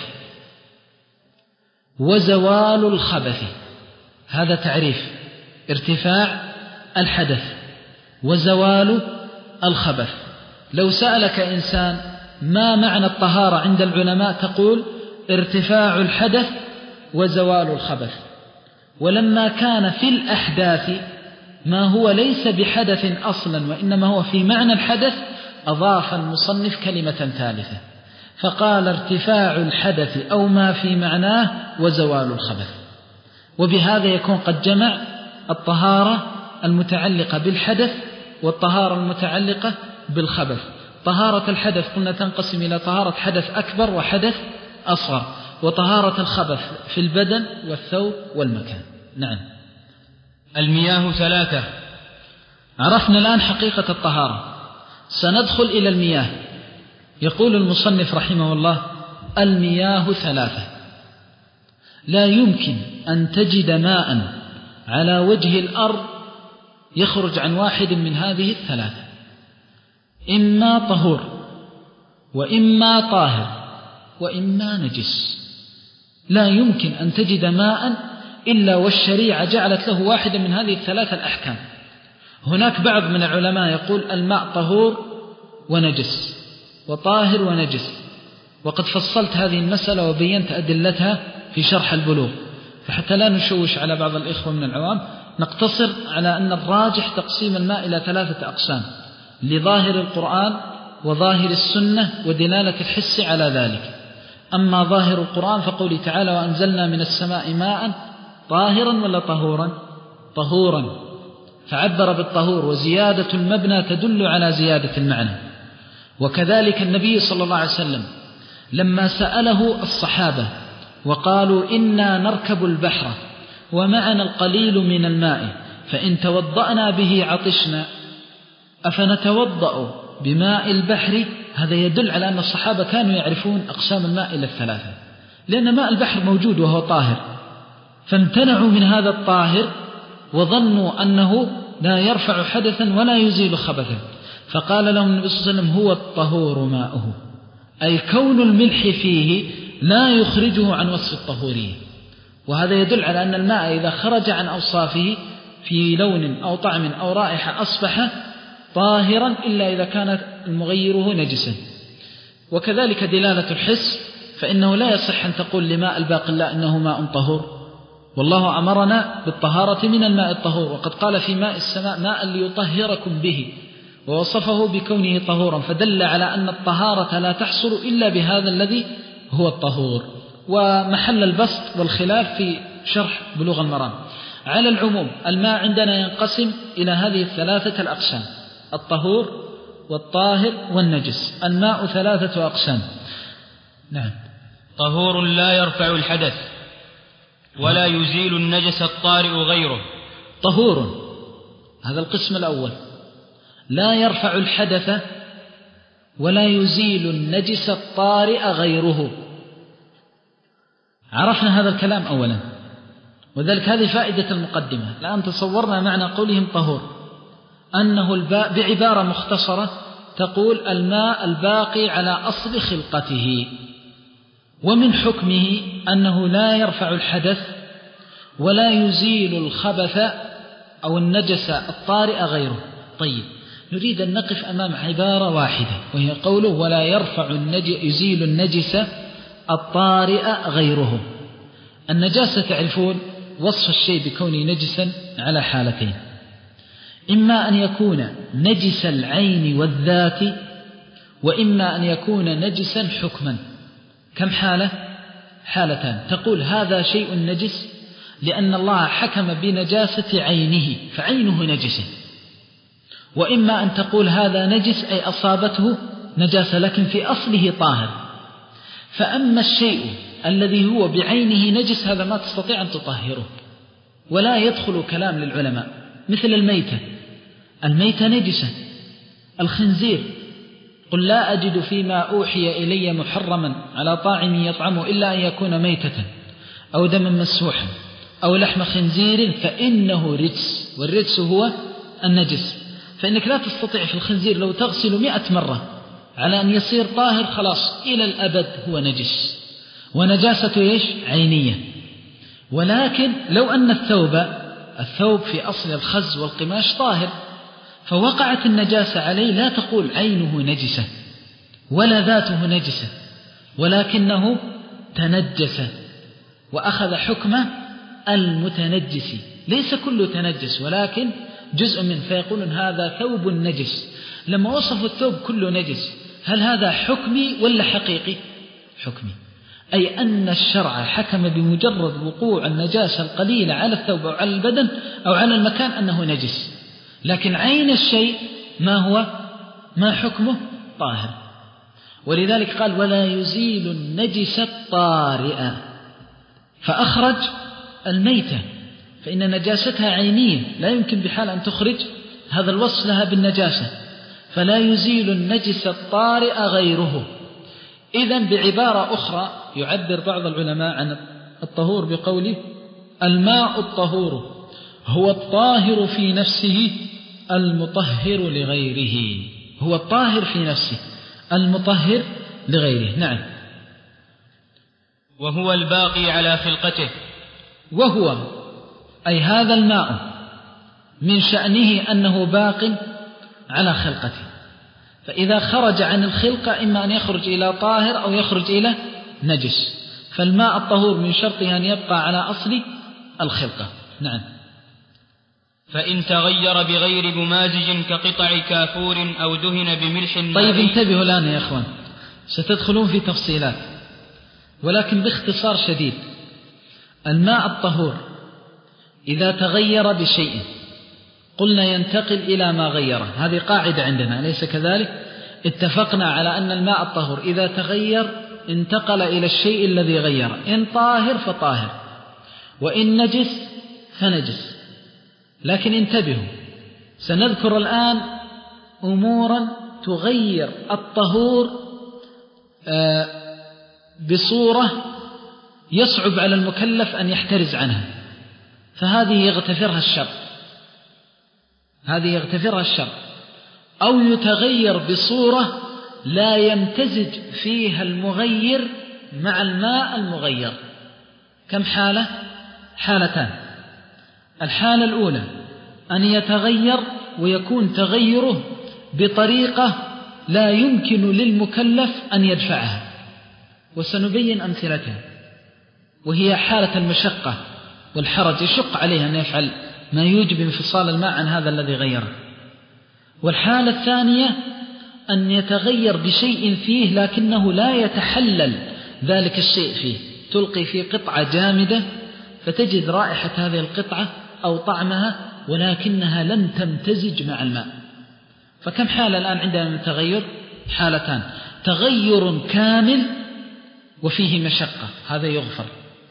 Speaker 2: وزوال الخبث. هذا تعريف ارتفاع الحدث وزوال الخبث. لو سألك إنسان ما معنى الطهارة عند العلماء تقول ارتفاع الحدث وزوال الخبث. ولما كان في الأحداث ما هو ليس بحدث أصلا وإنما هو في معنى الحدث، أضاف المصنف كلمة ثالثة فقال ارتفاع الحدث أو ما في معناه وزوال الخبث. وبهذا يكون قد جمع الطهارة المتعلقة بالحدث والطهارة المتعلقة بالخبث. طهارة الحدث قلنا تنقسم إلى طهارة حدث أكبر وحدث أصغر، وطهارة الخبث في البدن والثوب والمكان. نعم.
Speaker 1: المياه ثلاثة.
Speaker 2: عرفنا الآن حقيقة الطهارة، سندخل إلى المياه. يقول المصنف رحمه الله المياه ثلاثة. لا يمكن أن تجد ماء على وجه الأرض يخرج عن واحد من هذه الثلاثة، إما طهور وإما طاهر وإما نجس. لا يمكن أن تجد ماء إلا والشريعة جعلت له واحدا من هذه الثلاثة الأحكام. هناك بعض من العلماء يقول الماء طهور ونجس وطاهر ونجس، وقد فصلت هذه المسألة وبينت أدلتها في شرح البلوغ، فحتى لا نشوش على بعض الإخوة من العوام نقتصر على أن الراجح تقسيم الماء إلى ثلاثة أقسام لظاهر القرآن وظاهر السنة ودلالة الحس على ذلك. أما ظاهر القرآن فقوله تعالى وأنزلنا من السماء ماء طاهرا ولا طهورا؟ طهورا، فعبر بالطهور، وزيادة المبنى تدل على زيادة المعنى. وكذلك النبي صلى الله عليه وسلم لما سأله الصحابة وقالوا إنا نركب البحر ومعنا القليل من الماء فإن توضأنا به عطشنا أفنتوضأ بماء البحر؟ هذا يدل على أن الصحابة كانوا يعرفون أقسام الماء إلى الثلاثة، لأن ماء البحر موجود وهو طاهر، فامتنعوا من هذا الطاهر وظنوا أنه لا يرفع حدثا ولا يزيل خبثا، فقال لهم النبي صلى الله عليه وسلم هو الطهور ماؤه، أي كون الملح فيه لا يخرجه عن وصف الطهورية. وهذا يدل على أن الماء إذا خرج عن أوصافه في لون أو طعم أو رائحة أصبح طاهرا إلا إذا كان المغيره نجسا. وكذلك دلالة الحس، فإنه لا يصح أن تقول لماء الباقلاء إنه ماء طهور، والله أمرنا بالطهارة من الماء الطهور، وقد قال في ماء السماء ماء ليطهركم به، ووصفه بكونه طهورا، فدل على أن الطهارة لا تحصل إلا بهذا الذي هو الطهور. ومحل البسط والخلاف في شرح بلوغ المرام. على العموم الماء عندنا ينقسم إلى هذه الثلاثة الأقسام: الطهور والطاهر والنجس. الماء ثلاثة أقسام. نعم.
Speaker 1: طهور لا يرفع الحدث ولا يزيل النجس الطارئ غيره.
Speaker 2: طهور هذا القسم الأول، لا يرفع الحدث ولا يزيل النجس الطارئ غيره. عرفنا هذا الكلام أولا، وذلك هذه فائدة المقدمة. الآن تصورنا معنى قولهم طهور أنه الباء بعبارة مختصرة تقول الماء الباقي على أصل خلقته، ومن حكمه أنه لا يرفع الحدث ولا يزيل الخبث أو النجس الطارئ غيره. طيب، نريد أن نقف أمام عبارة واحدة وهي قوله ولا يرفع النج... يزيل النجس الطارئ غيره. النجاسة تعرفون وصف الشيء بكونه نجسا على حالتين: إما أن يكون نجس العين والذات، وإما أن يكون نجسا حكما. كم حالة؟ حالتان. تقول هذا شيء نجس لأن الله حكم بنجاسة عينه فعينه نجسة، وإما أن تقول هذا نجس أي أصابته نجاسة لكن في أصله طاهر. فأما الشيء الذي هو بعينه نجس هذا ما تستطيع أن تطهره، ولا يدخل كلام للعلماء، مثل الميتة. الميتة نجسة. الخنزير قل لا أجد فيما أوحي إلي محرما على طاعم يطعمه إلا أن يكون ميتة أو دما مسفوحا أو لحم خنزير فإنه رجس، والرجس هو النجس. فإنك لا تستطيع في الخنزير لو تغسل مئة مرة على أن يصير طاهر خلاص إلى الأبد هو نجس، ونجاسة إيش؟ عينية. ولكن لو أن الثوب الثوب في أصل الخز والقماش طاهر فوقعت النجاسة عليه، لا تقول عينه نجسة ولا ذاته نجسة، ولكنه تنجس وأخذ حكم المتنجس، ليس كله تنجس ولكن جزء منه، فيقولون هذا ثوب نجس. لما وصفوا الثوب كله نجس، هل هذا حكمي ولا حقيقي؟ حكمي، أي أن الشرع حكم بمجرد وقوع النجاسة القليلة على الثوب أو على البدن أو على المكان أنه نجس، لكن عين الشيء ما هو؟ ما حكمه؟ طاهر. ولذلك قال ولا يزيل النجس الطارئ، فأخرج الميتة، فإن نجاستها عينية لا يمكن بحال أن تخرج هذا الوصف لها بالنجاسة، فلا يزيل النجس الطارئ غيره. إذن بعبارة أخرى يعبر بعض العلماء عن الطهور بقوله الماء الطهور هو الطاهر في نفسه المطهر لغيره، هو الطاهر في نفسه المطهر لغيره. نعم.
Speaker 1: وهو الباقي على خلقته،
Speaker 2: وهو أي هذا الماء من شأنه أنه باق على خلقته، فإذا خرج عن الخلقة إما أن يخرج إلى طاهر أو يخرج إلى نجس، فالماء الطهور من شرطه أن يبقى على أصل الخلقة. نعم.
Speaker 1: فإن تغير بغير ممازج كقطع كافور أو دهن بملح مائي.
Speaker 2: طيب انتبهوا الآن يا أخوان، ستدخلون في تفصيلات ولكن باختصار شديد. الماء الطهور إذا تغير بشيء قلنا ينتقل إلى ما غيره، هذه قاعدة عندنا أليس كذلك؟ اتفقنا على أن الماء الطهور إذا تغير انتقل إلى الشيء الذي غيره، إن طاهر فطاهر وإن نجس فنجس. لكن انتبهوا، سنذكر الآن أمورا تغير الطهور بصورة يصعب على المكلف أن يحترز عنها، فهذه يغتفرها الشر، هذه يغتفرها الشر، أو يتغير بصورة لا يمتزج فيها المغير مع الماء المغير. كم حالة؟ حالتان. الحالة الأولى أن يتغير ويكون تغيره بطريقة لا يمكن للمكلف أن يدفعها، وسنبين أمثلتها، وهي حالة المشقة والحرج، يشق عليه أن يفعل ما يوجب انفصال الماء عن هذا الذي غيره. والحالة الثانية أن يتغير بشيء فيه لكنه لا يتحلل ذلك الشيء فيه، تلقي في قطعة جامدة فتجد رائحة هذه القطعة أو طعمها ولكنها لن تمتزج مع الماء. فكم حالة الآن عندنا من تغير؟ حالتان: تغير كامل وفيه مشقة، هذا يغفر،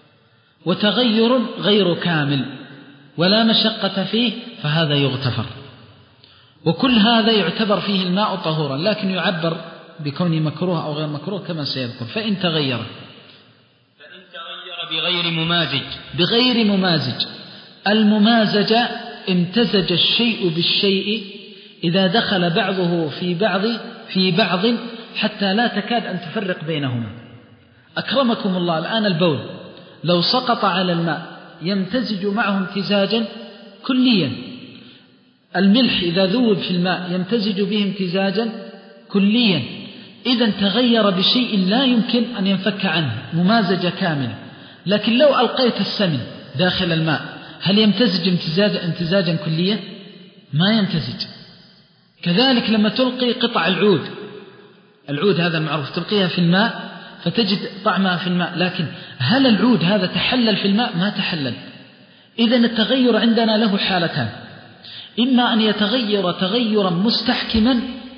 Speaker 2: وتغير غير كامل ولا مشقة فيه، فهذا يغتفر. وكل هذا يعتبر فيه الماء طهورا، لكن يعبر بكونه مكروه أو غير مكروه كما سيذكر. فإن تغير
Speaker 1: فإن تغير بغير ممازج
Speaker 2: بغير ممازج، الممازجة امتزج الشيء بالشيء إذا دخل بعضه في بعض في بعض حتى لا تكاد أن تفرق بينهما. أكرمكم الله، الآن البول لو سقط على الماء يمتزج معه امتزاجا كليا، الملح إذا ذوب في الماء يمتزج به امتزاجا كليا، إذا تغير بشيء لا يمكن أن ينفك عنه، ممازجة كاملة. لكن لو ألقيت السمن داخل الماء هل يمتزج امتزاجا امتزاجا كليا؟ ما يمتزج. كذلك لما تلقي قطع العود، العود هذا المعروف تلقيها في الماء فتجد طعمها في الماء، لكن هل العود هذا تحلل في الماء؟ ما تحلل. إذن التغير عندنا له حالتان: إما أن يتغير تغيرا مستحكما،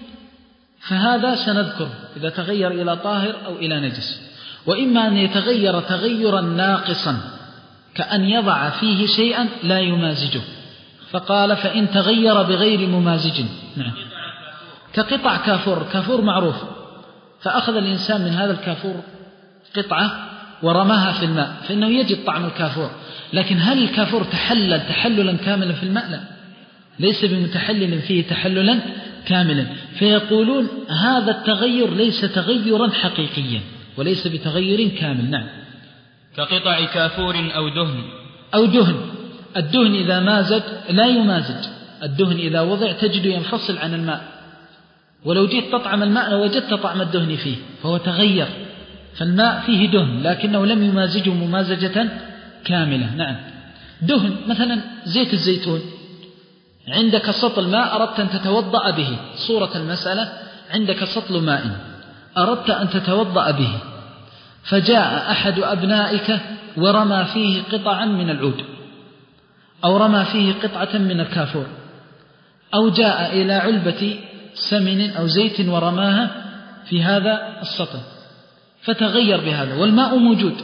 Speaker 2: فهذا سنذكر إذا تغير إلى طاهر أو إلى نجس، وإما أن يتغير تغيرا ناقصا كأن يضع فيه شيئا لا يمازجه، فقال فإن تغير بغير ممازج. نعم. كقطع كافور، كافور معروف، فأخذ الإنسان من هذا الكافور قطعة ورماها في الماء فإنه يجد طعم الكافور، لكن هل الكافور تحلل تحللا كاملا في الماء؟ لا، ليس بمتحلل فيه تحللا كاملا، فيقولون هذا التغير ليس تغيرا حقيقيا وليس بتغير كامل. نعم.
Speaker 1: كقطع كافور أو دهن.
Speaker 2: أو دهن. الدهن إذا مازج لا يمازج، الدهن إذا وضع تجد ينفصل عن الماء، ولو جيت تطعم الماء لوجدت طعم الدهن فيه، فهو تغير، فالماء فيه دهن لكنه لم يمازجه ممازجة كاملة. نعم. دهن مثلا زيت الزيتون، عندك سطل ماء أردت أن تتوضأ به، صورة المسألة عندك سطل ماء أردت أن تتوضأ به، فجاء أحد أبنائك ورمى فيه قطعا من العود أو رمى فيه قطعة من الكافور، أو جاء إلى علبة سمن أو زيت ورماها في هذا السطل فتغير بهذا والماء موجود،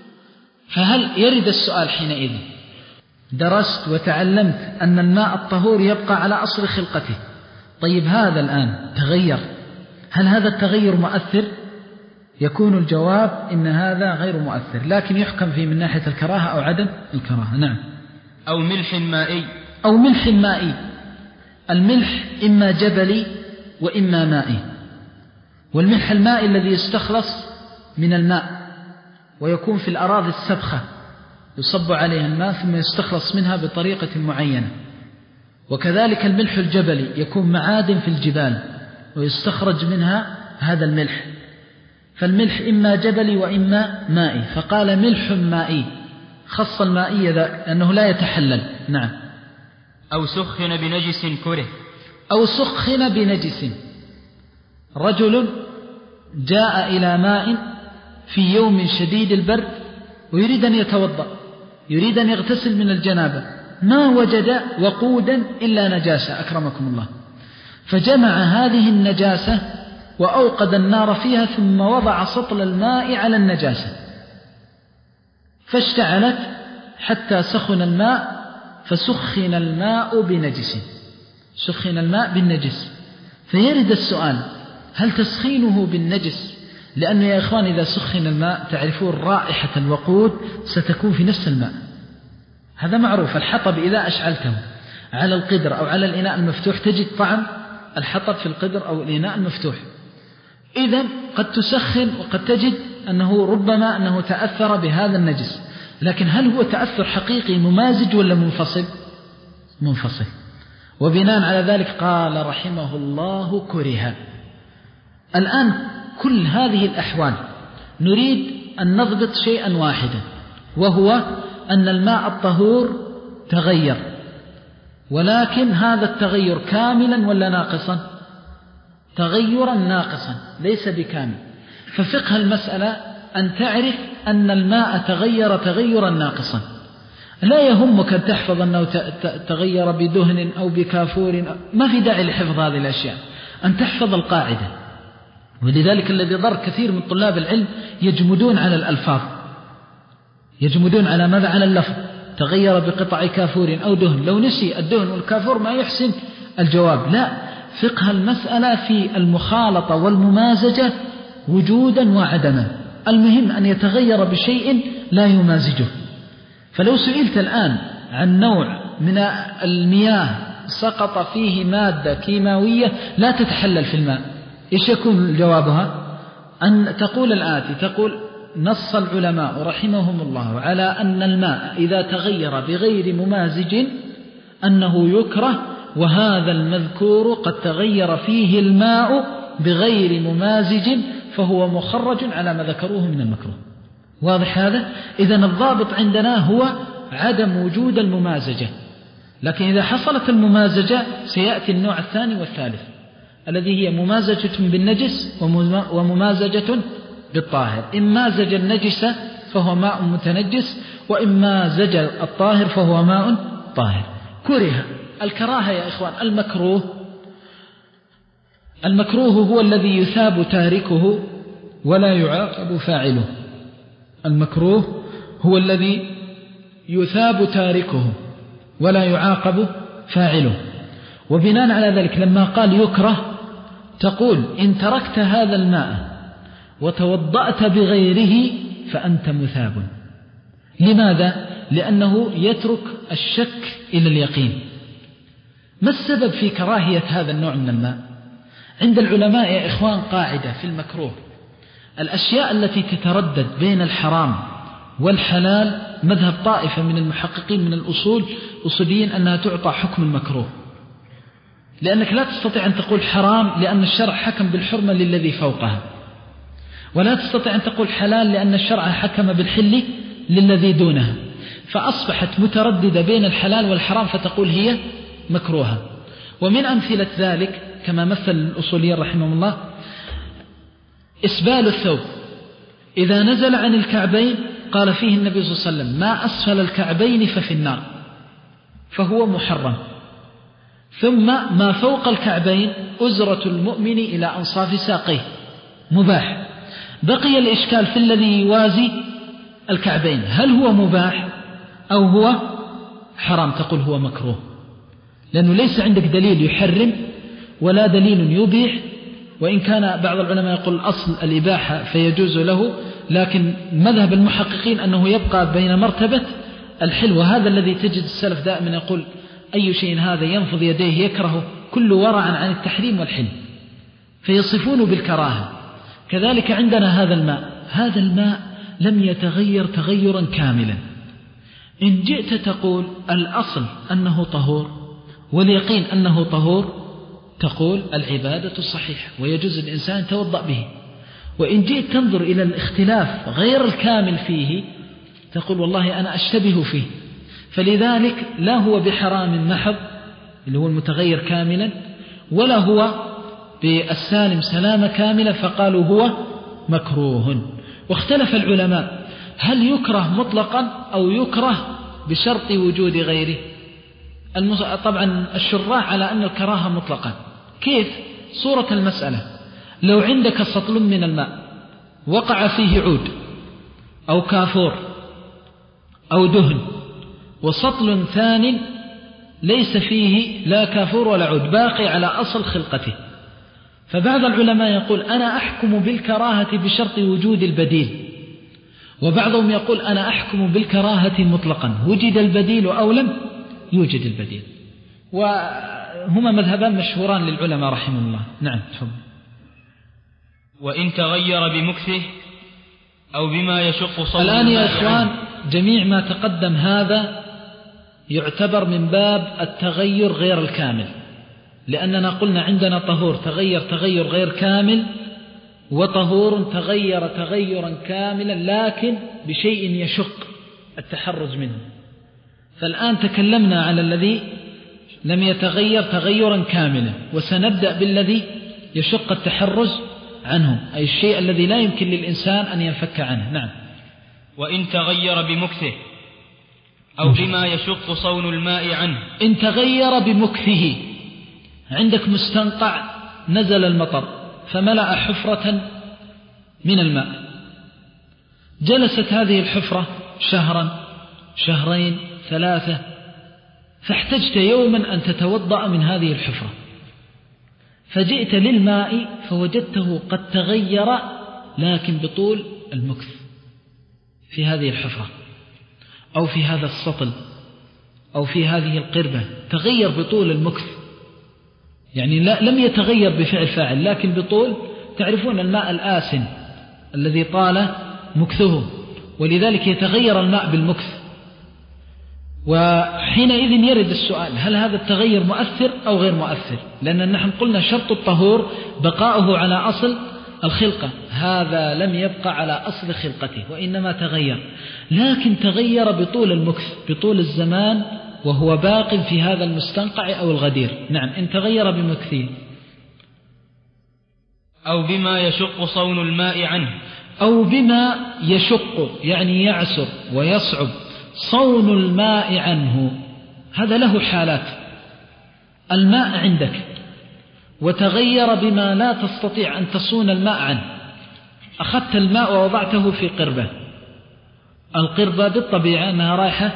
Speaker 2: فهل يرد السؤال حينئذ؟ درست وتعلمت أن الماء الطهور يبقى على أصل خلقته، طيب هذا الآن تغير، هل هذا التغير مؤثر؟ يكون الجواب إن هذا غير مؤثر، لكن يحكم فيه من ناحية الكراهة أو عدم الكراهة. نعم.
Speaker 1: أو ملح مائي.
Speaker 2: أو ملح مائي. الملح إما جبلي وإما مائي، والملح المائي الذي يستخلص من الماء ويكون في الأراضي السبخة يصب عليها الماء ثم يستخلص منها بطريقة معينة، وكذلك الملح الجبلي يكون معادن في الجبال ويستخرج منها هذا الملح، فالملح إما جبلي وإما مائي، فقال ملح مائي، خص المائي لأنه لا يتحلل. نعم.
Speaker 1: أو سخن بنجس كره.
Speaker 2: أو سخن بنجس، رجل جاء إلى ماء في يوم شديد البرد ويريد أن يتوضأ، يريد أن يغتسل من الجنابة، ما وجد وقودا إلا نجاسة أكرمكم الله، فجمع هذه النجاسة وأوقد النار فيها ثم وضع سطل الماء على النجاسة فاشتعلت حتى سخن الماء، فسخن الماء بنجس، سخن الماء بالنجس. فيرد السؤال هل تسخينه بالنجس، لأنه يا إخوان إذا سخن الماء تعرفون رائحة الوقود ستكون في نفس الماء، هذا معروف، الحطب إذا أشعلته على القدر أو على الإناء المفتوح تجد طعم الحطب في القدر أو الإناء المفتوح، إذن قد تسخن وقد تجد أنه ربما أنه تأثر بهذا النجس، لكن هل هو تأثر حقيقي ممازج ولا منفصل؟ منفصل. وبناء على ذلك قال رحمه الله كره. الآن كل هذه الأحوال نريد أن نضبط شيئا واحدا، وهو أن الماء الطهور تغير، ولكن هذا التغير كاملا ولا ناقصا؟ تغيرا ناقصا ليس بكامل. ففقه المسألة أن تعرف أن الماء تغير تغيرا ناقصا، لا يهمك أن تحفظ أنه تغير بدهن أو بكافور، ما في داعي لحفظ هذه الأشياء، أن تحفظ القاعدة. ولذلك الذي ضر كثير من طلاب العلم يجمدون على الألفاظ، يجمدون على ماذا؟ على اللفظ، تغير بقطع كافور أو دهن، لو نسي الدهن والكافور ما يحسن الجواب. لا، فقه المسألة في المخالطة والممازجة وجودا وعدما، المهم أن يتغير بشيء لا يمازجه. فلو سئلت الآن عن نوع من المياه سقط فيه مادة كيماوية لا تتحلل في الماء، إيش يكون جوابها؟ أن تقول الآتي، تقول نص العلماء رحمهم الله على أن الماء إذا تغير بغير ممازج أنه يكره، وهذا المذكور قد تغير فيه الماء بغير ممازج فهو مخرج على ما ذكروه من المكروه. واضح هذا؟ إذن الضابط عندنا هو عدم وجود الممازجة، لكن إذا حصلت الممازجة سيأتي النوع الثاني والثالث الذي هي ممازجة بالنجس وممازجة بالطاهر. إن مازج النجس فهو ماء متنجس، وإن مازج الطاهر فهو ماء طاهر. كره. الكراهة يا إخوان المكروه، المكروه هو الذي يثاب تاركه ولا يعاقب فاعله. المكروه هو الذي يثاب تاركه ولا يعاقب فاعله. وبناء على ذلك لما قال يكره تقول إن تركت هذا الماء وتوضأت بغيره فأنت مثاب. لماذا؟ لأنه يترك الشك إلى اليقين، ما السبب في كراهية هذا النوع من الماء؟ عند العلماء يا إخوان قاعدة في المكروه: الأشياء التي تتردد بين الحرام والحلال مذهب طائفة من المحققين من الأصول أصوليين أنها تعطى حكم المكروه، لأنك لا تستطيع أن تقول حرام لأن الشرع حكم بالحرمة للذي فوقها، ولا تستطيع أن تقول حلال لأن الشرع حكم بالحل للذي دونها، فأصبحت مترددة بين الحلال والحرام فتقول هي مكروهة. ومن أمثلة ذلك كما مثل الأصوليين رحمه الله إسبال الثوب إذا نزل عن الكعبين، قال فيه النبي صلى الله عليه وسلم: ما أسفل الكعبين ففي النار، فهو محرم. ثم ما فوق الكعبين أزرة المؤمن إلى أنصاف ساقيه مباح. بقي الإشكال في الذي يوازي الكعبين، هل هو مباح أو هو حرام؟ تقول هو مكروه، لأنه ليس عندك دليل يحرم ولا دليل يبيح، وإن كان بعض العلماء يقول أصل الإباحة فيجوز له، لكن مذهب المحققين أنه يبقى بين مرتبة الحل. وهذا الذي تجد السلف دائما يقول: أي شيء هذا ينفض يديه يكره كل ورعا عن التحريم والحل، فيصفون بالكراهة. كذلك عندنا هذا الماء، هذا الماء لم يتغير تغيرا كاملا. إن جئت تقول الأصل أنه طهور واليقين أنه طهور، تقول العبادة الصحيحة ويجوز الإنسان يتوضأ به. وإن جئت تنظر إلى الاختلاف غير الكامل فيه، تقول والله أنا أشتبه فيه. فلذلك لا هو بحرام محض اللي هو المتغير كاملا، ولا هو بالسالم سلامة كاملة، فقالوا هو مكروه. واختلف العلماء هل يكره مطلقا أو يكره بشرط وجود غيره. طبعا الشراح على أن الكراهة مطلقا. كيف؟ صورة المسألة: لو عندك سطل من الماء وقع فيه عود أو كافور أو دهن، وسطل ثاني ليس فيه لا كافور ولا عود، باقي على أصل خلقته، فبعض العلماء يقول أنا أحكم بالكراهة بشرط وجود البديل، وبعضهم يقول أنا أحكم بالكراهة مطلقا وجد البديل أو لم يوجد البديل. وهما مذهبان مشهوران للعلماء رحمه الله. نعم تفضل.
Speaker 1: وإن تغير بمكثه أو بما يشق صوت.
Speaker 2: الآن يا إخوان جميع ما تقدم هذا يعتبر من باب التغير غير الكامل، لأننا قلنا عندنا طهور تغير تغير غير كامل، وطهور تغير تغيرا كاملا لكن بشيء يشق التحرز منه. فالآن تكلمنا على الذي لم يتغير تغيرا كاملا، وسنبدأ بالذي يشق التحرز عنه، أي الشيء الذي لا يمكن للإنسان أن ينفك عنه. نعم.
Speaker 1: وإن تغير بمكثه أو بما يشق صون الماء عنه.
Speaker 2: إن تغير بمكثه، عندك مستنقع نزل المطر فملأ حفرة من الماء، جلست هذه الحفرة شهرا شهرين ثلاثة، فاحتجت يوما أن تتوضأ من هذه الحفرة، فجئت للماء فوجدته قد تغير لكن بطول المكث في هذه الحفرة أو في هذا السطل أو في هذه القربة، تغير بطول المكث، يعني لا لم يتغير بفعل فاعل لكن بطول. تعرفون الماء الآسن الذي طال مكثه، ولذلك يتغير الماء بالمكث. وحينئذ يرد السؤال: هل هذا التغير مؤثر أو غير مؤثر؟ لأن نحن قلنا شرط الطهور بقاؤه على أصل الخلقة، هذا لم يبقى على أصل خلقته وإنما تغير، لكن تغير بطول المكث بطول الزمان وهو باق في هذا المستنقع أو الغدير. نعم. إن تغير بمكثه
Speaker 1: أو بما يشق صون الماء عنه.
Speaker 2: أو بما يشق يعني يعسر ويصعب صون الماء عنه، هذا له حالات. الماء عندك وتغير بما لا تستطيع أن تصون الماء عنه، أخذت الماء ووضعته في قربة، القربة بالطبيعة أنها رائحة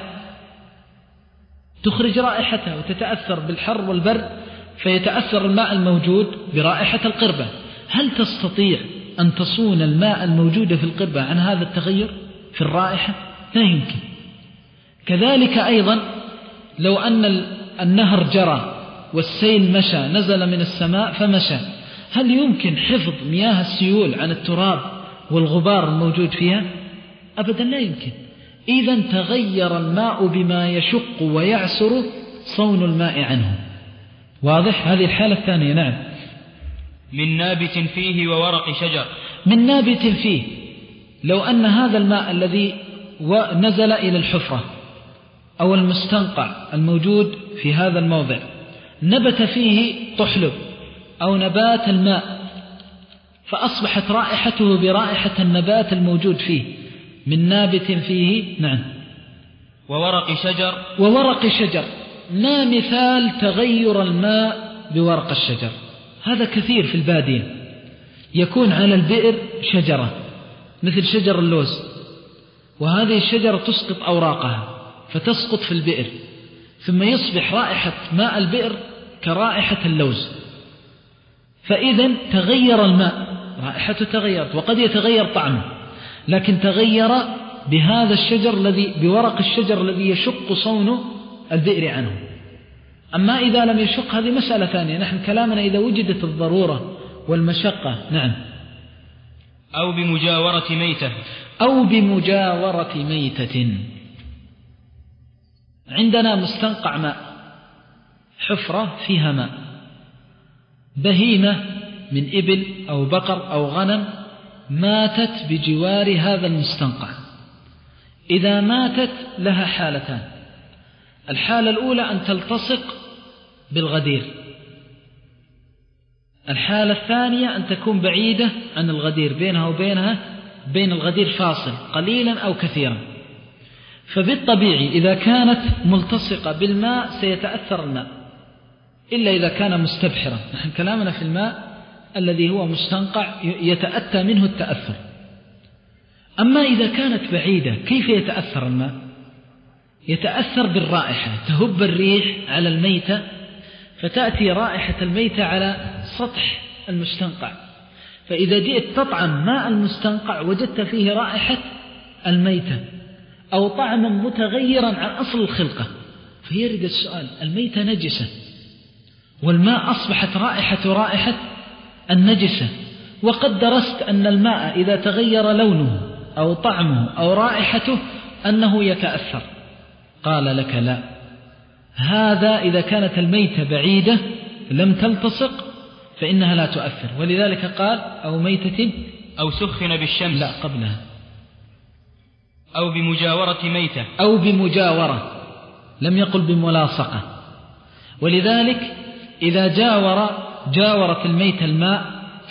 Speaker 2: تخرج رائحتها وتتأثر بالحر والبرد، فيتأثر الماء الموجود برائحة القربة. هل تستطيع أن تصون الماء الموجود في القربة عن هذا التغير في الرائحة؟ لا يمكن. كذلك أيضا لو أن النهر جرى والسيل مشى، نزل من السماء فمشى، هل يمكن حفظ مياه السيول عن التراب والغبار الموجود فيها؟ أبدا لا يمكن. إذن تغير الماء بما يشق ويعسر صون الماء عنه. واضح؟ هذه الحالة الثانية. نعم.
Speaker 1: من نابت فيه وورق شجر. من
Speaker 2: نابت فيه، لو أن هذا الماء الذي نزل إلى الحفرة أو المستنقع الموجود في هذا الموضع نبت فيه طحلب أو نبات الماء، فأصبحت رائحته برائحة النبات الموجود فيه، من نابت فيه. نعم.
Speaker 1: وورق شجر.
Speaker 2: وورق شجر، ما مثال تغير الماء بورق الشجر؟ هذا كثير في البادية، يكون على البئر شجرة مثل شجر اللوز، وهذه الشجرة تسقط أوراقها فتسقط في البئر، ثم يصبح رائحة ماء البئر كرائحة اللوز، فإذا تغير الماء، رائحته تغيرت، وقد يتغير طعمه، لكن تغير بهذا الشجر الذي بورق الشجر الذي يشق صون البئر عنه. أما إذا لم يشق هذه مسألة ثانية، نحن كلامنا إذا وجدت الضرورة والمشقة. نعم.
Speaker 1: أو بمجاورة ميتة.
Speaker 2: أو بمجاورة ميتة. عندنا مستنقع ماء، حفرة فيها ماء، بهيمة من إبل أو بقر أو غنم ماتت بجوار هذا المستنقع. إذا ماتت لها حالتان، الحالة الأولى أن تلتصق بالغدير، الحالة الثانية أن تكون بعيدة عن الغدير، بينها وبينها بين الغدير فاصل قليلا أو كثيرا. فبالطبيعي إذا كانت ملتصقة بالماء سيتأثر الماء، إلا إذا كان مستبحرا. نحن كلامنا في الماء الذي هو مستنقع يتأتى منه التأثر. أما إذا كانت بعيدة كيف يتأثر الماء؟ يتأثر بالرائحة، تهب الريح على الميتة فتأتي رائحة الميتة على سطح المستنقع، فإذا جئت تطعم ماء المستنقع وجدت فيه رائحة الميتة أو طعما متغيرا عن أصل الخلقة، فيرد السؤال: الميتة نجسة والماء أصبحت رائحة رائحة النجسة، وقد درست أن الماء إذا تغير لونه أو طعمه أو رائحته أنه يتأثر. قال لك: لا، هذا إذا كانت الميتة بعيدة لم تلتصق فإنها لا تؤثر. ولذلك قال: أو ميتة
Speaker 1: أو سخن بالشمس.
Speaker 2: لا، قبلها.
Speaker 1: أو بمجاورة ميتة.
Speaker 2: أو بمجاورة، لم يقل بملاصقة. ولذلك إذا جاور جاورت الميتة الماء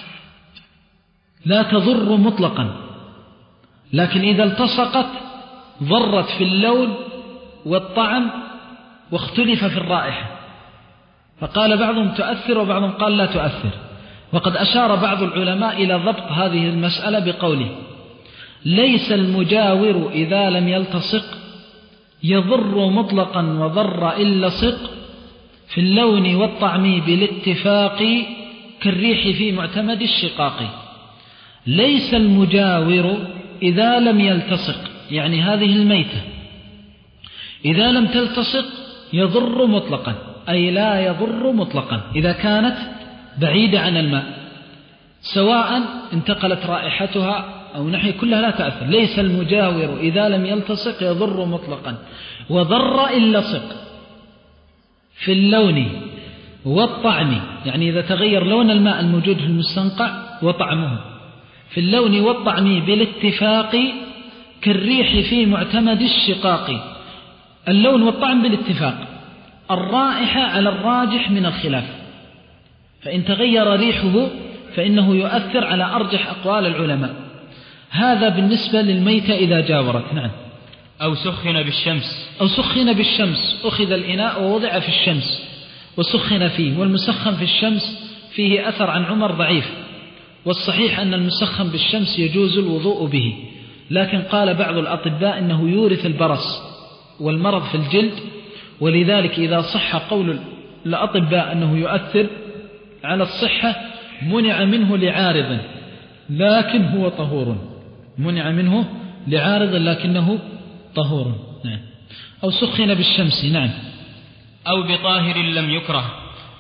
Speaker 2: لا تضر مطلقا، لكن إذا التصقت ضرت في اللون والطعم واختلف في الرائحة، فقال بعضهم تؤثر وبعضهم قال لا تؤثر. وقد أشار بعض العلماء إلى ضبط هذه المسألة بقوله: ليس المجاور إذا لم يلتصق يضر مطلقا وضر إلا صق في اللون والطعم بالاتفاق كالريح في معتمد الشقاق. ليس المجاور إذا لم يلتصق، يعني هذه الميتة إذا لم تلتصق يضر مطلقا، أي لا يضر مطلقا إذا كانت بعيدة عن الماء، سواء انتقلت رائحتها أو نحي، كلها لا تأثر. ليس المجاور إذا لم يلتصق يضر مطلقا وضر إلا صق في اللون والطعم، يعني إذا تغير لون الماء الموجود في المستنقع وطعمه، في اللون والطعم بالاتفاق كالريح في معتمد الشقاق. اللون والطعم بالاتفاق، الرائحة على الراجح من الخلاف، فإن تغير ريحه فإنه يؤثر على أرجح أقوال العلماء. هذا بالنسبة للميتة إذا جاورت. نعم.
Speaker 1: أو سخن بالشمس.
Speaker 2: أو سخن بالشمس، أخذ الإناء ووضع في الشمس وسخن فيه، والمسخن في الشمس فيه أثر عن عمر ضعيف، والصحيح أن المسخن بالشمس يجوز الوضوء به، لكن قال بعض الأطباء إنه يورث البرص والمرض في الجلد، ولذلك إذا صح قول الأطباء أنه يؤثر على الصحة منع منه لعارض لكن هو طهور، منع منه لعارض لكنه طهور. نعم. أو سخن بالشمس. نعم.
Speaker 1: أو بطاهر لم يكره.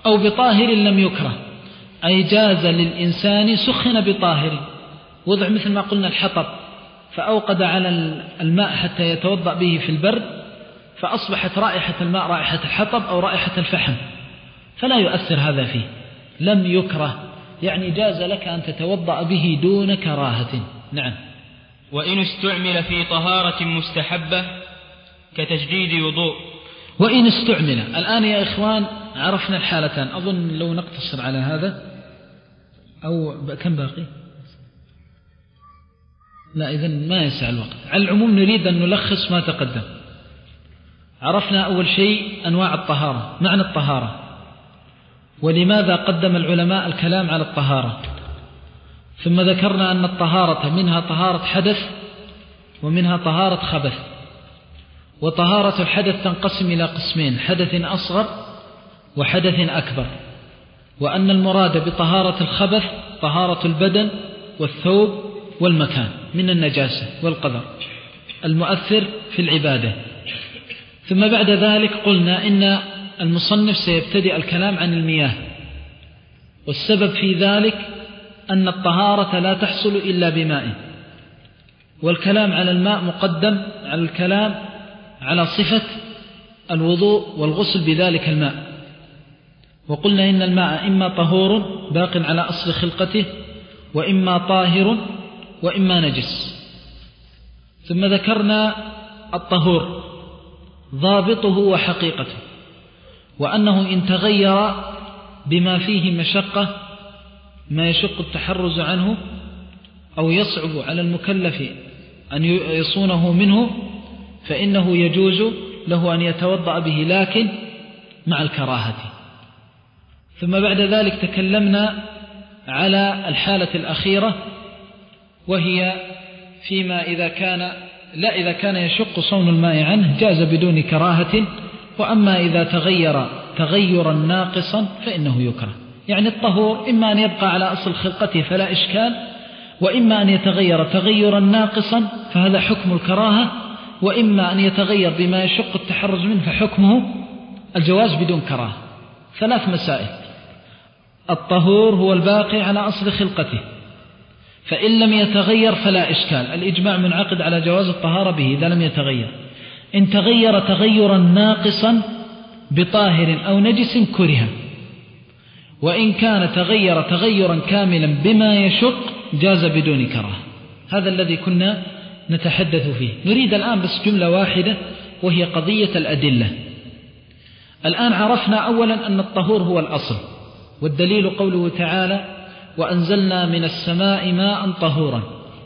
Speaker 2: أو بطاهر لم يكره، أي جاز للإنسان سخن بطاهر، وضع مثل ما قلنا الحطب فأوقد على الماء حتى يتوضأ به في البرد، فأصبحت رائحة الماء رائحة الحطب أو رائحة الفحم، فلا يؤثر هذا فيه، لم يكره، يعني جاز لك أن تتوضأ به دون كراهة. نعم.
Speaker 1: وإن استعمل في طهارة مستحبة كتجديد وضوء.
Speaker 2: وإن استعمل، الآن يا إخوان عرفنا الحالتان، أظن لو نقتصر على هذا أو كم باقي؟ لا، إذن ما يسع الوقت. على العموم نريد أن نلخص ما تقدم. عرفنا أول شيء أنواع الطهارة، معنى الطهارة، ولماذا قدم العلماء الكلام على الطهارة، ثم ذكرنا أن الطهارة منها طهارة حدث ومنها طهارة خبث، وطهارة الحدث تنقسم إلى قسمين: حدث أصغر وحدث أكبر، وأن المراد بطهارة الخبث طهارة البدن والثوب والمكان من النجاسة والقذر المؤثر في العبادة. ثم بعد ذلك قلنا إن المصنف سيبتدئ الكلام عن المياه، والسبب في ذلك أن الطهارة لا تحصل إلا بماء، والكلام على الماء مقدم على الكلام على صفة الوضوء والغسل بذلك الماء. وقلنا إن الماء إما طهور باق على أصل خلقته، وإما طاهر، وإما نجس. ثم ذكرنا الطهور ضابطه وحقيقته، وأنه إن تغير بما فيه مشقة ما يشق التحرز عنه أو يصعب على المكلف أن يصونه منه فإنه يجوز له أن يتوضأ به، لكن مع الكراهة. ثم بعد ذلك تكلمنا على الحالة الأخيرة، وهي فيما إذا كان لا إذا كان يشق صون الماء عنه جاز بدون كراهة، وأما إذا تغير تغيرا ناقصا فإنه يكره. يعني الطهور إما أن يبقى على أصل خلقته فلا إشكال، وإما أن يتغير تغيرا ناقصا فهذا حكم الكراهة، وإما أن يتغير بما يشق التحرز منه فحكمه الجواز بدون كراهة. ثلاث مسائل: الطهور هو الباقي على أصل خلقته، فإن لم يتغير فلا إشكال، الإجماع منعقد على جواز الطهارة به إذا لم يتغير. إن تغير تغيرا ناقصا بطاهر أو نجس كره، وإن كان تغير تغيرا كاملا بما يشق جاز بدون كراهة. هذا الذي كنا نتحدث فيه. نريد الآن بس جملة واحدة، وهي قضية الأدلة. الآن عرفنا أولا أن الطهور هو الأصل، والدليل قوله تعالى: وأنزلنا من السماء ماء طهورا،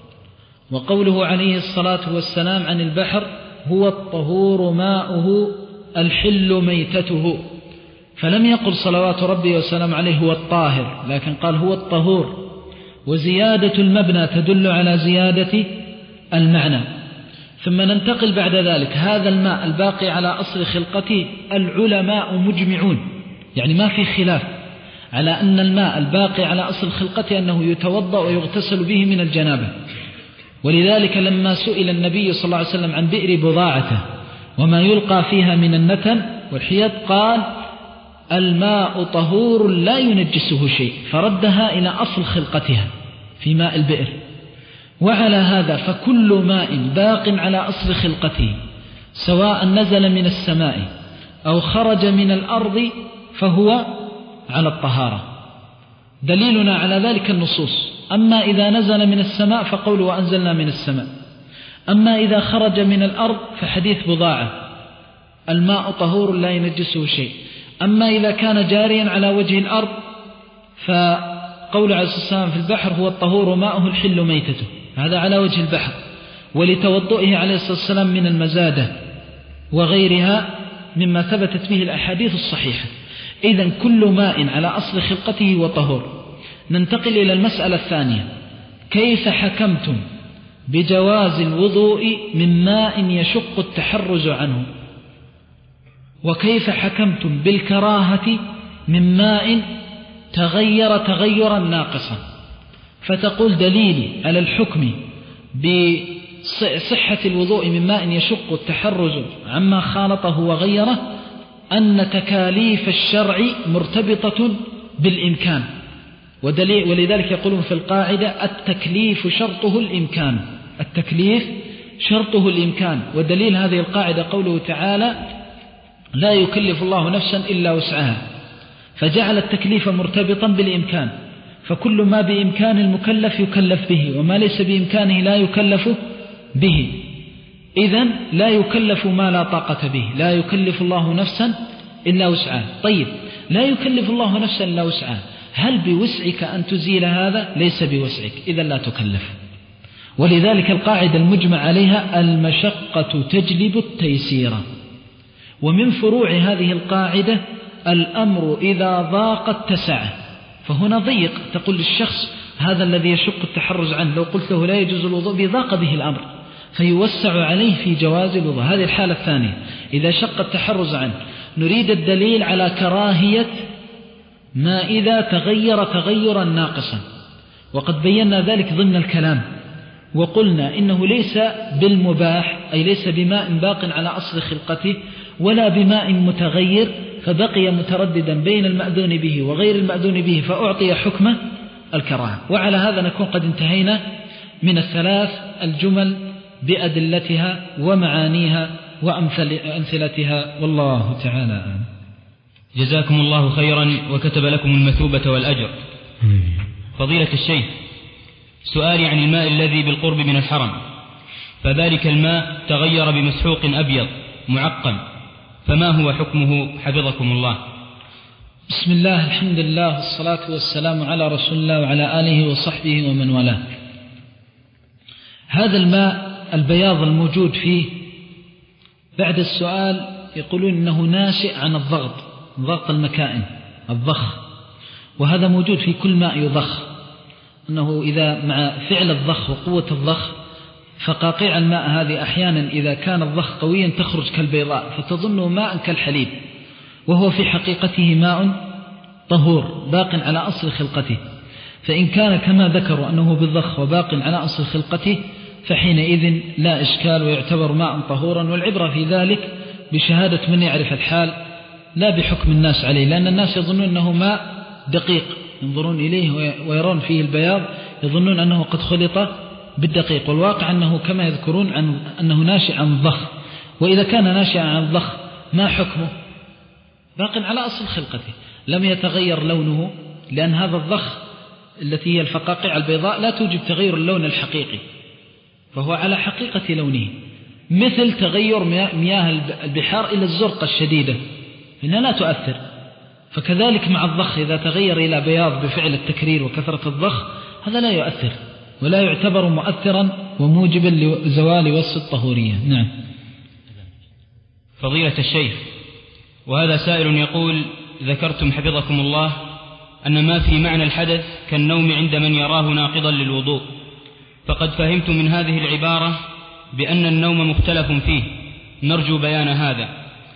Speaker 2: وقوله عليه الصلاة والسلام عن البحر: هو الطهور ماؤه الحل ميتته. فلم يقل صلوات ربي وسلام عليه هو الطاهر، لكن قال هو الطهور، وزيادة المبنى تدل على زيادة المعنى. ثم ننتقل بعد ذلك: هذا الماء الباقي على أصل خلقته العلماء مجمعون، يعني ما في خلاف على أن الماء الباقي على أصل خلقته أنه يتوضأ ويغتسل به من الجنابة. ولذلك لما سئل النبي صلى الله عليه وسلم عن بئر بضاعته وما يلقى فيها من النتن والحيض قال: الماء طهور لا ينجسه شيء، فردها إلى أصل خلقتها في ماء البئر. وعلى هذا فكل ماء باق على أصل خلقته سواء نزل من السماء أو خرج من الأرض فهو على الطهارة. دليلنا على ذلك النصوص: أما إذا نزل من السماء فقول وأنزلنا من السماء، أما إذا خرج من الأرض فحديث بضاعة: الماء طهور لا ينجسه شيء. أما إذا كان جاريا على وجه الأرض فقول عليه الصلاة والسلام في البحر: هو الطهور ماؤه الحل ميتته، هذا على وجه البحر، ولتوضؤه عليه الصلاة والسلام من المزادة وغيرها مما ثبتت به الأحاديث الصحيحة. إذن كل ماء على أصل خلقته وطهور. ننتقل إلى المسألة الثانية: كيف حكمتم بجواز الوضوء من ماء يشق التحرز عنه؟ وكيف حكمتم بالكراهة من ماء تغير تغيرا ناقصا؟ فتقول دليلي على الحكم بصحة الوضوء من ماء يشق التحرز عما خالطه وغيره أن تكاليف الشرع مرتبطة بالإمكان، ودليل ولذلك يقولون في القاعدة التكليف شرطه الإمكان، التكليف شرطه الإمكان. ودليل هذه القاعدة قوله تعالى لا يكلف الله نفسا إلا وسعها، فجعل التكليف مرتبطا بالإمكان، فكل ما بإمكان المكلف يكلف به، وما ليس بإمكانه لا يكلف به. إذن لا يكلف ما لا طاقة به، لا يكلف الله نفسا إلا وسعها. طيب لا يكلف الله نفسا إلا وسعها، هل بوسعك أن تزيل هذا؟ ليس بوسعك، إذا لا تكلف. ولذلك القاعدة المجمع عليها المشقة تجلب التيسير. ومن فروع هذه القاعدة الأمر إذا ضاق اتسع، فهنا ضيق، تقول للشخص هذا الذي يشق التحرز عنه لو قلت له لا يجوز الوضوء بضاق به الأمر، فيوسع عليه في جواز الوضوء. هذه الحالة الثانية إذا شق التحرز عنه. نريد الدليل على كراهية ما إذا تغير تغيرا ناقصا، وقد بينا ذلك ضمن الكلام، وقلنا إنه ليس بالمباح، أي ليس بماء باق على أصل خلقته ولا بماء متغير فبقي مترددا بين المأذون به وغير المأذون به فأعطي حكم الكراهة. وعلى هذا نكون قد انتهينا من الثلاث الجمل بأدلتها ومعانيها وأمثلتها، والله تعالى أعلم.
Speaker 1: جزاكم الله خيرا وكتب لكم المثوبة والأجر. فضيلة الشيخ، سؤالي عن الماء الذي بالقرب من الحرم، فذلك الماء تغير بمسحوق أبيض معقم، فما هو حكمه حفظكم الله؟
Speaker 2: بسم الله، الحمد لله، والصلاة والسلام على رسول الله وعلى آله وصحبه ومن والاه. هذا الماء البياض الموجود فيه بعد السؤال يقولون إنه ناشئ عن الضغط، ضغط المكائن، الضخ، وهذا موجود في كل ماء يضخ، أنه إذا مع فعل الضخ وقوة الضخ فقاقيع الماء هذه أحيانا إذا كان الضخ قويا تخرج كالبيضاء فتظنه ماء كالحليب، وهو في حقيقته ماء طهور باق على أصل خلقته. فإن كان كما ذكروا أنه بالضخ وباق على أصل خلقته فحينئذ لا إشكال ويعتبر ماء طهورا، والعبرة في ذلك بشهادة من يعرف الحال لا بحكم الناس عليه، لأن الناس يظنون أنه ماء دقيق، ينظرون إليه ويرون فيه البياض يظنون أنه قد خلط بالدقيق، والواقع أنه كما يذكرون عن أنه ناشئ عن الضخ. وإذا كان ناشئا عن الضخ ما حكمه؟ باق على أصل خلقته، لم يتغير لونه، لأن هذا الضخ التي هي الفقاقيع البيضاء لا توجد تغير اللون الحقيقي، فهو على حقيقة لونه، مثل تغير مياه البحار إلى الزرقة الشديدة إنها لا تؤثر. فكذلك مع الضخ إذا تغير إلى بياض بفعل التكرير وكثرة الضخ هذا لا يؤثر ولا يعتبر مؤثرا وموجبا لزوال وصف الطهورية. نعم.
Speaker 1: فضيلة الشيخ، وهذا سائل يقول: ذكرتم حفظكم الله أن ما في معنى الحدث كالنوم عند من يراه ناقضا للوضوء، فقد فهمت من هذه العبارة بأن النوم مختلف فيه، نرجو بيان هذا.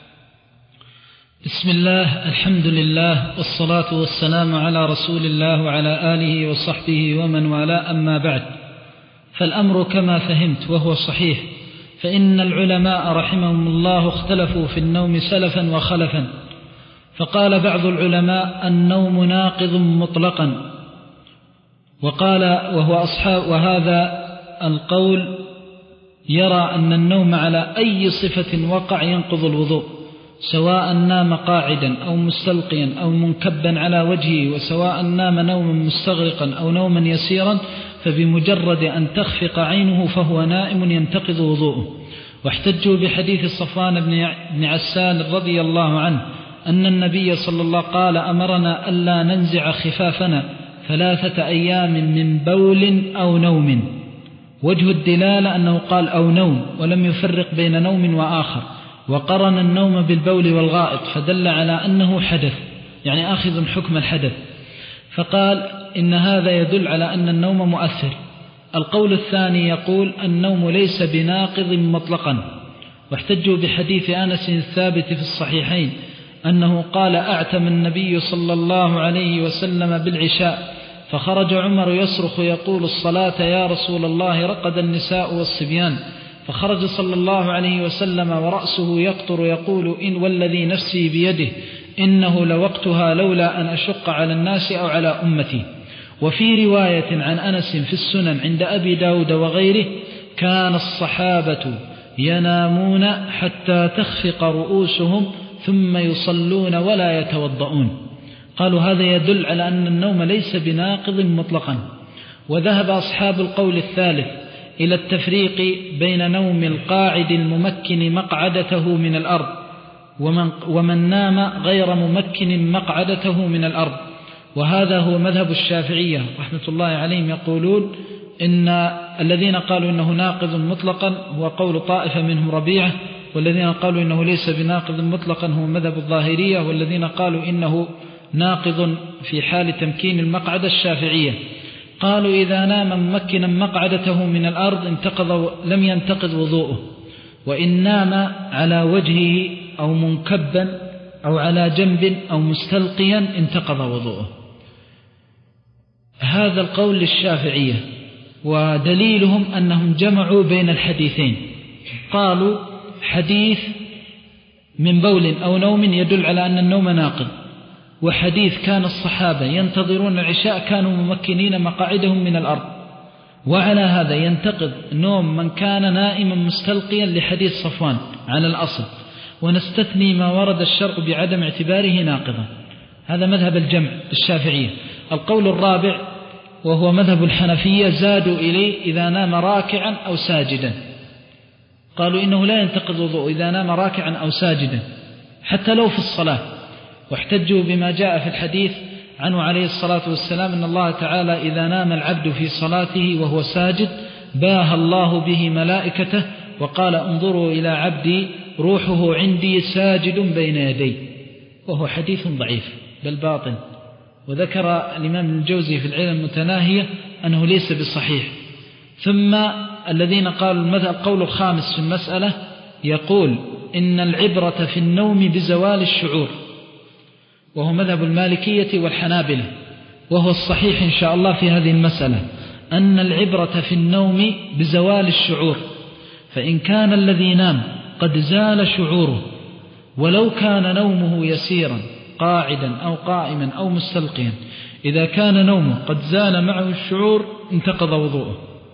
Speaker 2: بسم الله، الحمد لله، والصلاة والسلام على رسول الله وعلى آله وصحبه ومن والاه، أما بعد، فالأمر كما فهمت وهو صحيح، فإن العلماء رحمهم الله اختلفوا في النوم سلفا وخلفا، فقال بعض العلماء النوم ناقض مطلقا، وقال وهو أصحاب وهذا القول يرى أن النوم على أي صفة وقع ينقض الوضوء، سواء نام قاعدا أو مستلقيا أو منكبا على وجهه، وسواء نام نوما مستغرقا أو نوما يسيرا، فبمجرد أن تخفق عينه فهو نائم ينتقض وضوءه. واحتجوا بحديث صفوان بن عسال رضي الله عنه أن النبي صلى الله عليه وسلم قال: أمرنا ألا ننزع خفافنا ثلاثة أيام من بول أو نوم. وجه الدلالة أنه قال أو نوم، ولم يفرق بين نوم وآخر، وقرن النوم بالبول والغائط، فدل على أنه حدث، يعني آخذ حكم الحدث، فقال إن هذا يدل على أن النوم مؤثر. القول الثاني يقول النوم ليس بناقض مطلقا، واحتجوا بحديث أنس الثابت في الصحيحين أنه قال: أعتم النبي صلى الله عليه وسلم بالعشاء، فخرج عمر يصرخ يقول: الصلاة يا رسول الله، رقد النساء والصبيان، فخرج صلى الله عليه وسلم ورأسه يقطر يقول إن والذي نفسي بيده إنه لوقتها لولا أن أشق على الناس أو على أمتي. وفي رواية عن أنس في السنن عند أبي داود وغيره كان الصحابة ينامون حتى تخفق رؤوسهم ثم يصلون ولا يتوضؤون. قالوا هذا يدل على أن النوم ليس بناقض مطلقا. وذهب أصحاب القول الثالث إلى التفريق بين نوم القاعد الممكن مقعدته من الأرض ومن, ومن نام غير ممكن مقعدته من الأرض، وهذا هو مذهب الشافعية رحمة الله عليهم. يقولون إن الذين قالوا إنه ناقض مطلقا هو قول طائفة منهم ربيعة، والذين قالوا إنه ليس بناقض مطلقا هو مذهب الظاهرية، والذين قالوا إنه ناقض في حال تمكين المقعد الشافعية. قالوا إذا نام ممكنا مقعدته من الأرض انتقض لم ينتقض وضوءه، وإن نام على وجهه أو منكبا أو على جنب أو مستلقيا انتقض وضوءه. هذا القول للشافعية، ودليلهم أنهم جمعوا بين الحديثين. قالوا حديث من بول أو نوم يدل على أن النوم ناقض، وحديث كان الصحابة ينتظرون العشاء كانوا ممكنين مقاعدهم من الأرض، وعلى هذا ينتقض نوم من كان نائما مستلقيا لحديث صفوان على الأصل، ونستثني ما ورد الشرع بعدم اعتباره ناقضا. هذا مذهب الجمع الشافعية. القول الرابع وهو مذهب الحنفية زادوا إليه إذا نام راكعا أو ساجدا، قالوا إنه لا ينتقض وضوء إذا نام راكعا أو ساجدا حتى لو في الصلاة، واحتجوا بما جاء في الحديث عنه عليه الصلاة والسلام أن الله تعالى إذا نام العبد في صلاته وهو ساجد باهى الله به ملائكته وقال انظروا إلى عبدي روحه عندي ساجد بين يدي، وهو حديث ضعيف بل باطل. وذكر الإمام الجوزي في العلم المتناهية أنه ليس بصحيح. ثم الذين قالوا المذهب القول الخامس في المسألة يقول إن العبرة في النوم بزوال الشعور، وهو مذهب المالكية والحنابلة، وهو الصحيح إن شاء الله في هذه المسألة أن العبرة في النوم بزوال الشعور، فإن كان الذي نام قد زال شعوره ولو كان نومه يسيرا قاعدا أو قائما أو مستلقيا، إذا كان نومه قد زال معه الشعور انتقض وضوءه،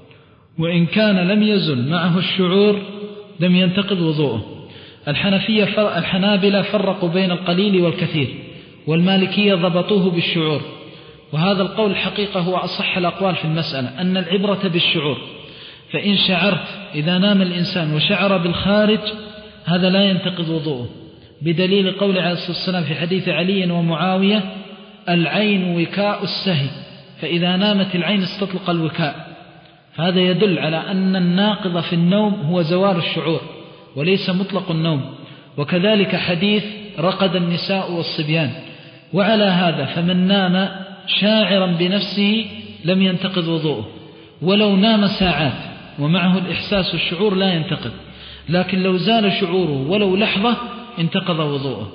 Speaker 2: وإن كان لم يزل معه الشعور لم ينتقض وضوءه. الحنفية الحنابلة فرقوا بين القليل والكثير، والمالكية ضبطوه بالشعور، وهذا القول الحقيقة هو أصح الأقوال في المسألة أن العبرة بالشعور. فإن شعرت إذا نام الإنسان وشعر بالخارج هذا لا ينتقض وضوءه، بدليل قول عليه الصلاة والسلام في حديث علي ومعاوية العين وكاء السهي، فإذا نامت العين استطلق الوكاء. فهذا يدل على أن الناقض في النوم هو زوال الشعور وليس مطلق النوم. وكذلك حديث رقد النساء والصبيان. وعلى هذا فمن نام شاعرا بنفسه لم ينتقض وضوءه، ولو نام ساعات ومعه الإحساس والشعور لا ينتقض، لكن لو زال شعوره ولو لحظة انتقض وضوءه.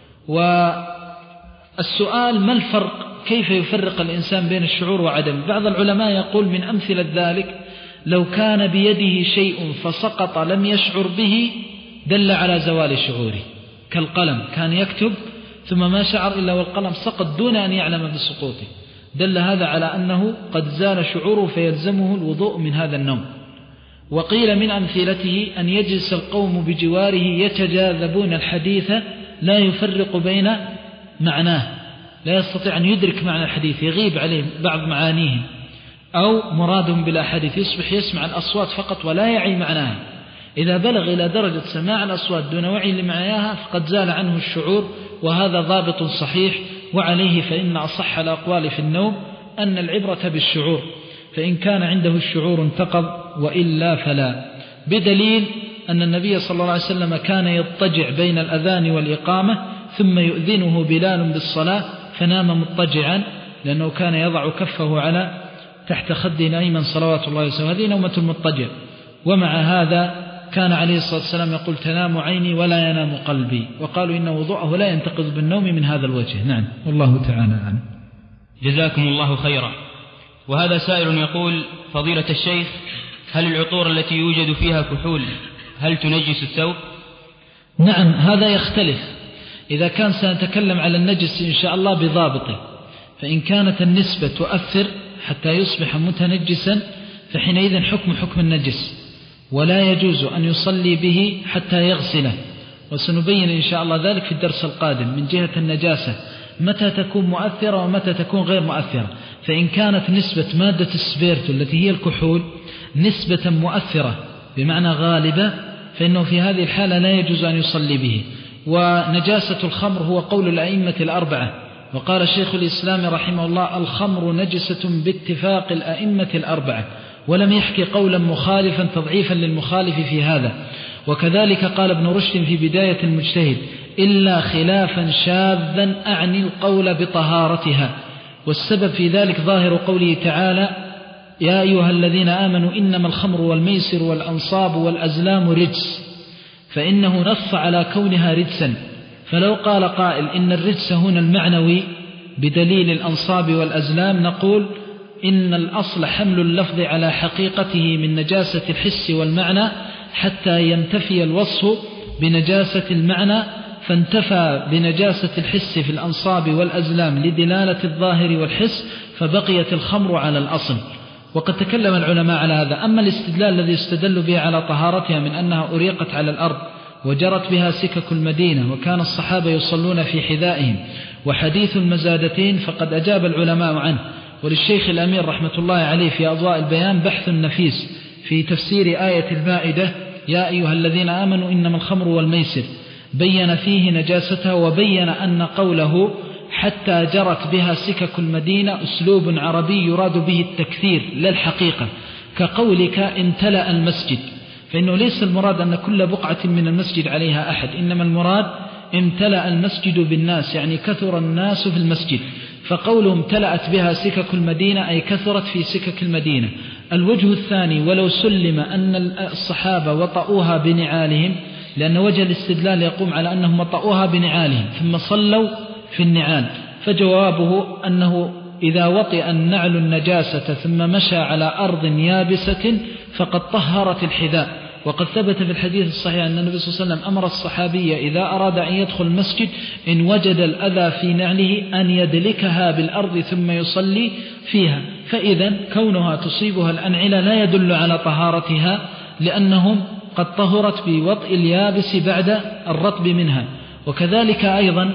Speaker 2: والسؤال ما الفرق، كيف يفرق الإنسان بين الشعور وعدم؟ بعض العلماء يقول من أمثلة ذلك لو كان بيده شيء فسقط لم يشعر به دل على زوال شعوره، كالقلم كان يكتب ثم ما شعر إلا والقلم سقط دون أن يعلم بسقوطه، دل هذا على أنه قد زال شعوره فيلزمه الوضوء من هذا النوم. وقيل من أمثلته أن يجلس القوم بجواره يتجاذبون الحديث لا يفرق بين معناه، لا يستطيع أن يدرك معنى الحديث، يغيب عليه بعض معانيه، أو مرادهم بالأحاديث يصبح يسمع الأصوات فقط ولا يعي معناها. إذا بلغ إلى درجة سماع الأصوات دون وعي لمعناها فقد زال عنه الشعور، وهذا ضابط صحيح. وعليه فإن أصح الأقوال في النوم أن العبرة بالشعور، فإن كان عنده الشعور انتقض وإلا فلا، بدليل أن النبي صلى الله عليه وسلم كان يضطجع بين الأذان والإقامة ثم يؤذنه بلال بالصلاة فنام مضطجعا، لأنه كان يضع كفه على تحت خد أيمن صلوات الله وسلم، هذه نومة المضطجع. ومع هذا كان عليه الصلاة والسلام يقول تنام عيني ولا ينام قلبي، وقالوا إن وضوءه لا ينتقض بالنوم من هذا الوجه. نعم، والله تعالى عنه.
Speaker 1: جزاكم الله خيرا. وهذا سائل يقول: فضيلة الشيخ، هل العطور التي يوجد فيها كحول هل تنجس الثوب؟
Speaker 2: نعم، هذا يختلف. إذا كان سنتكلم على النجس إن شاء الله بضابطه، فإن كانت النسبة تؤثر حتى يصبح متنجسا فحينئذ حكم حكم النجس، ولا يجوز أن يصلي به حتى يغسله، وسنبين إن شاء الله ذلك في الدرس القادم من جهة النجاسة متى تكون مؤثرة ومتى تكون غير مؤثرة. فإن كانت نسبة مادة السبيرتو التي هي الكحول نسبة مؤثرة بمعنى غالبة فإنه في هذه الحالة لا يجوز أن يصلي به. ونجاسة الخمر هو قول الأئمة الأربعة، وقال شيخ الإسلام رحمه الله الخمر نجسة باتفاق الأئمة الأربعة، ولم يحكي قولا مخالفا تضعيفا للمخالف في هذا. وكذلك قال ابن رشد في بداية المجتهد إلا خلافا شاذا أعني القول بطهارتها، والسبب في ذلك ظاهر قوله تعالى يا أيها الذين آمنوا إنما الخمر والميسر والأنصاب والأزلام رجس، فإنه نص على كونها رجسا. فلو قال قائل إن الرجس هنا المعنوي بدليل الأنصاب والأزلام نقول إن الأصل حمل اللفظ على حقيقته من نجاسة الحس والمعنى حتى ينتفي الوصف بنجاسة المعنى، فانتفى بنجاسة الحس في الأنصاب والأزلام لدلالة الظاهر والحس، فبقيت الخمر على الأصل. وقد تكلم العلماء على هذا. أما الاستدلال الذي استدلوا به على طهارتها من أنها أريقت على الأرض وجرت بها سكك المدينة وكان الصحابة يصلون في حذائهم، وحديث المزادتين فقد أجاب العلماء عنه. وللشيخ الأمير رحمة الله عليه في أضواء البيان بحث نفيس في تفسير آية المائدة يا أيها الذين آمنوا إنما الخمر والميسر، بين فيه نجاستها، وبين أن قوله حتى جرت بها سكك المدينة أسلوب عربي يراد به التكثير لا الحقيقة، كقولك امتلأ المسجد، فإنه ليس المراد أن كل بقعة من المسجد عليها أحد، إنما المراد امتلأ المسجد بالناس، يعني كثر الناس في المسجد. فقوله امتلأت بها سكك المدينة أي كثرت في سكك المدينة. الوجه الثاني ولو سلم أن الصحابة وطؤوها بنعالهم، لأن وجه الاستدلال يقوم على أنهم وطؤوها بنعالهم ثم صلوا في النعال، فجوابه أنه إذا وطئ النعل النجاسة ثم مشى على أرض يابسة فقد طهرت الحذاء. وقد ثبت في الحديث الصحيح أن النبي صلى الله عليه وسلم أمر الصحابي إذا أراد أن يدخل المسجد إن وجد الأذى في نعله أن يدلكها بالأرض ثم يصلي فيها. فإذا كونها تصيبها الأنعلة لا يدل على طهارتها، لأنهم قد طهرت بوطئ اليابس بعد الرطب منها. وكذلك أيضا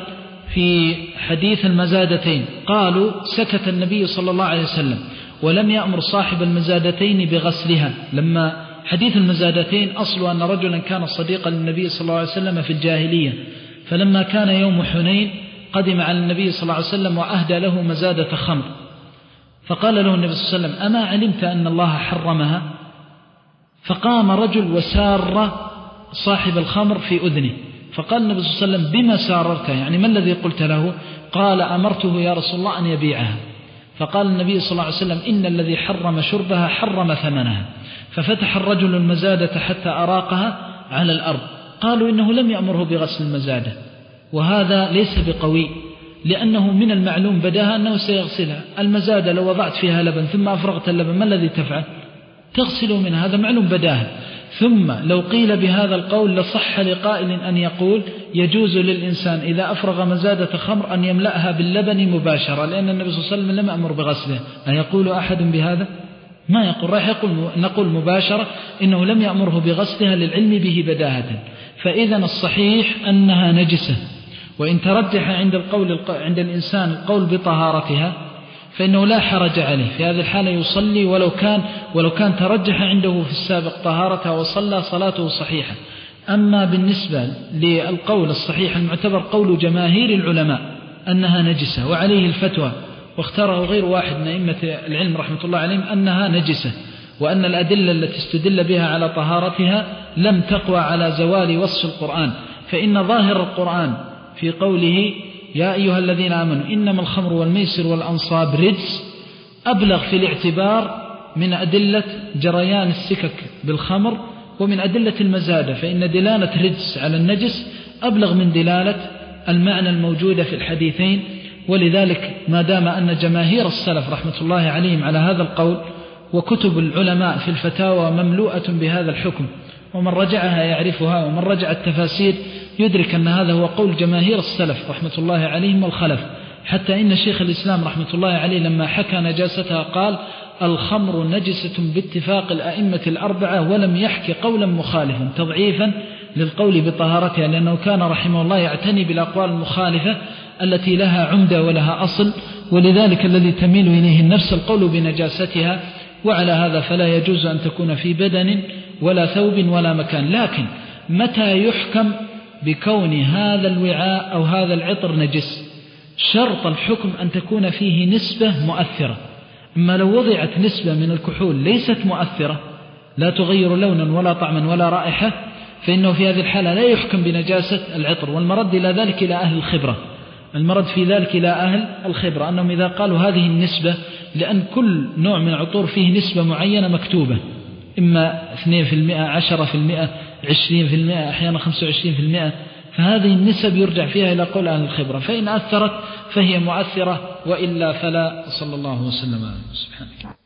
Speaker 2: في حديث المزادتين قالوا سكت النبي صلى الله عليه وسلم ولم يأمر صاحب المزادتين بغسلها. لما حديث المزادتين أصل أن رجلا كان صديقا للنبي صلى الله عليه وسلم في الجاهلية، فلما كان يوم حنين قدم على النبي صلى الله عليه وسلم وأهدى له مزادة خمر، فقال له النبي صلى الله عليه وسلم أما علمت أن الله حرمها؟ فقام رجل وسار صاحب الخمر في أذنه، فقال النبي صلى الله عليه وسلم بما ساررته، يعني ما الذي قلت له؟ قال أمرته يا رسول الله أن يبيعها. فقال النبي صلى الله عليه وسلم إن الذي حرم شربها حرم ثمنها. ففتح الرجل المزادة حتى أراقها على الأرض. قالوا إنه لم يأمره بغسل المزادة، وهذا ليس بقوي، لأنه من المعلوم بداها أنه سيغسلها. المزادة لو وضعت فيها لبن ثم أفرغت اللبن ما الذي تفعل؟ تغسل منها، هذا معلوم بداها. ثم لو قيل بهذا القول لصح لقائل أن يقول يجوز للإنسان إذا أفرغ مزادة خمر أن يملأها باللبن مباشرة، لأن النبي صلى الله عليه وسلم لم يأمر بغسلها. أن يقول أحد بهذا؟ ما يقول، راح يقول نقول مباشرة إنه لم يأمره بغسلها للعلم به بداهة. فإذا الصحيح أنها نجسة، وإن ترجح عند القول عند الإنسان القول بطهارتها فإنه لا حرج عليه، في هذه الحالة يصلي ولو كان ولو كان ترجح عنده في السابق طهارتها وصلى صلاته صحيحة. أما بالنسبة للقول الصحيح المعتبر قول جماهير العلماء أنها نجسة، وعليه الفتوى، واختاره غير واحد من أئمة العلم رحمة الله عليهم أنها نجسة، وأن الأدلة التي استدل بها على طهارتها لم تقوى على زوال وصف القرآن. فإن ظاهر القرآن في قوله يا أيها الذين آمنوا إنما الخمر والميسر والأنصاب رجس أبلغ في الاعتبار من أدلة جريان السكك بالخمر ومن أدلة المزادة، فإن دلالة رجس على النجس أبلغ من دلالة المعنى الموجودة في الحديثين. ولذلك ما دام أن جماهير السلف رحمة الله عليهم على هذا القول، وكتب العلماء في الفتاوى مملوءة بهذا الحكم، ومن رجعها يعرفها، ومن رجع التفاسير يدرك أن هذا هو قول جماهير السلف رحمة الله عليهم والخلف، حتى إن شيخ الإسلام رحمة الله عليه لما حكى نجاستها قال الخمر نجسة باتفاق الأئمة الأربعة، ولم يحكي قولا مخالفا تضعيفا للقول بطهارتها، لأنه كان رحمه الله يعتني بالأقوال المخالفة التي لها عمدة ولها أصل، ولذلك الذي تميل إليه النفس القول بنجاستها. وعلى هذا فلا يجوز أن تكون في بدن ولا ثوب ولا مكان. لكن متى يحكم بكون هذا الوعاء أو هذا العطر نجس؟ شرط الحكم أن تكون فيه نسبة مؤثرة. أما لو وضعت نسبة من الكحول ليست مؤثرة، لا تغير لونا ولا طعما ولا رائحة، فإنه في هذه الحالة لا يحكم بنجاسة العطر. والمرد إلى ذلك إلى أهل الخبرة، المرد في ذلك إلى أهل الخبرة، أنهم إذا قالوا هذه النسبة، لأن كل نوع من العطور فيه نسبة معينة مكتوبة، إما اثنين بالمئة، عشرة بالمئة، عشرين بالمئة، أحيانا خمسة وعشرين بالمئة، فهذه النسب يرجع فيها إلى قول أهل الخبرة، فإن أثرت فهي مؤثرة، وإلا فلا. صلى الله وسلم على سبحانك.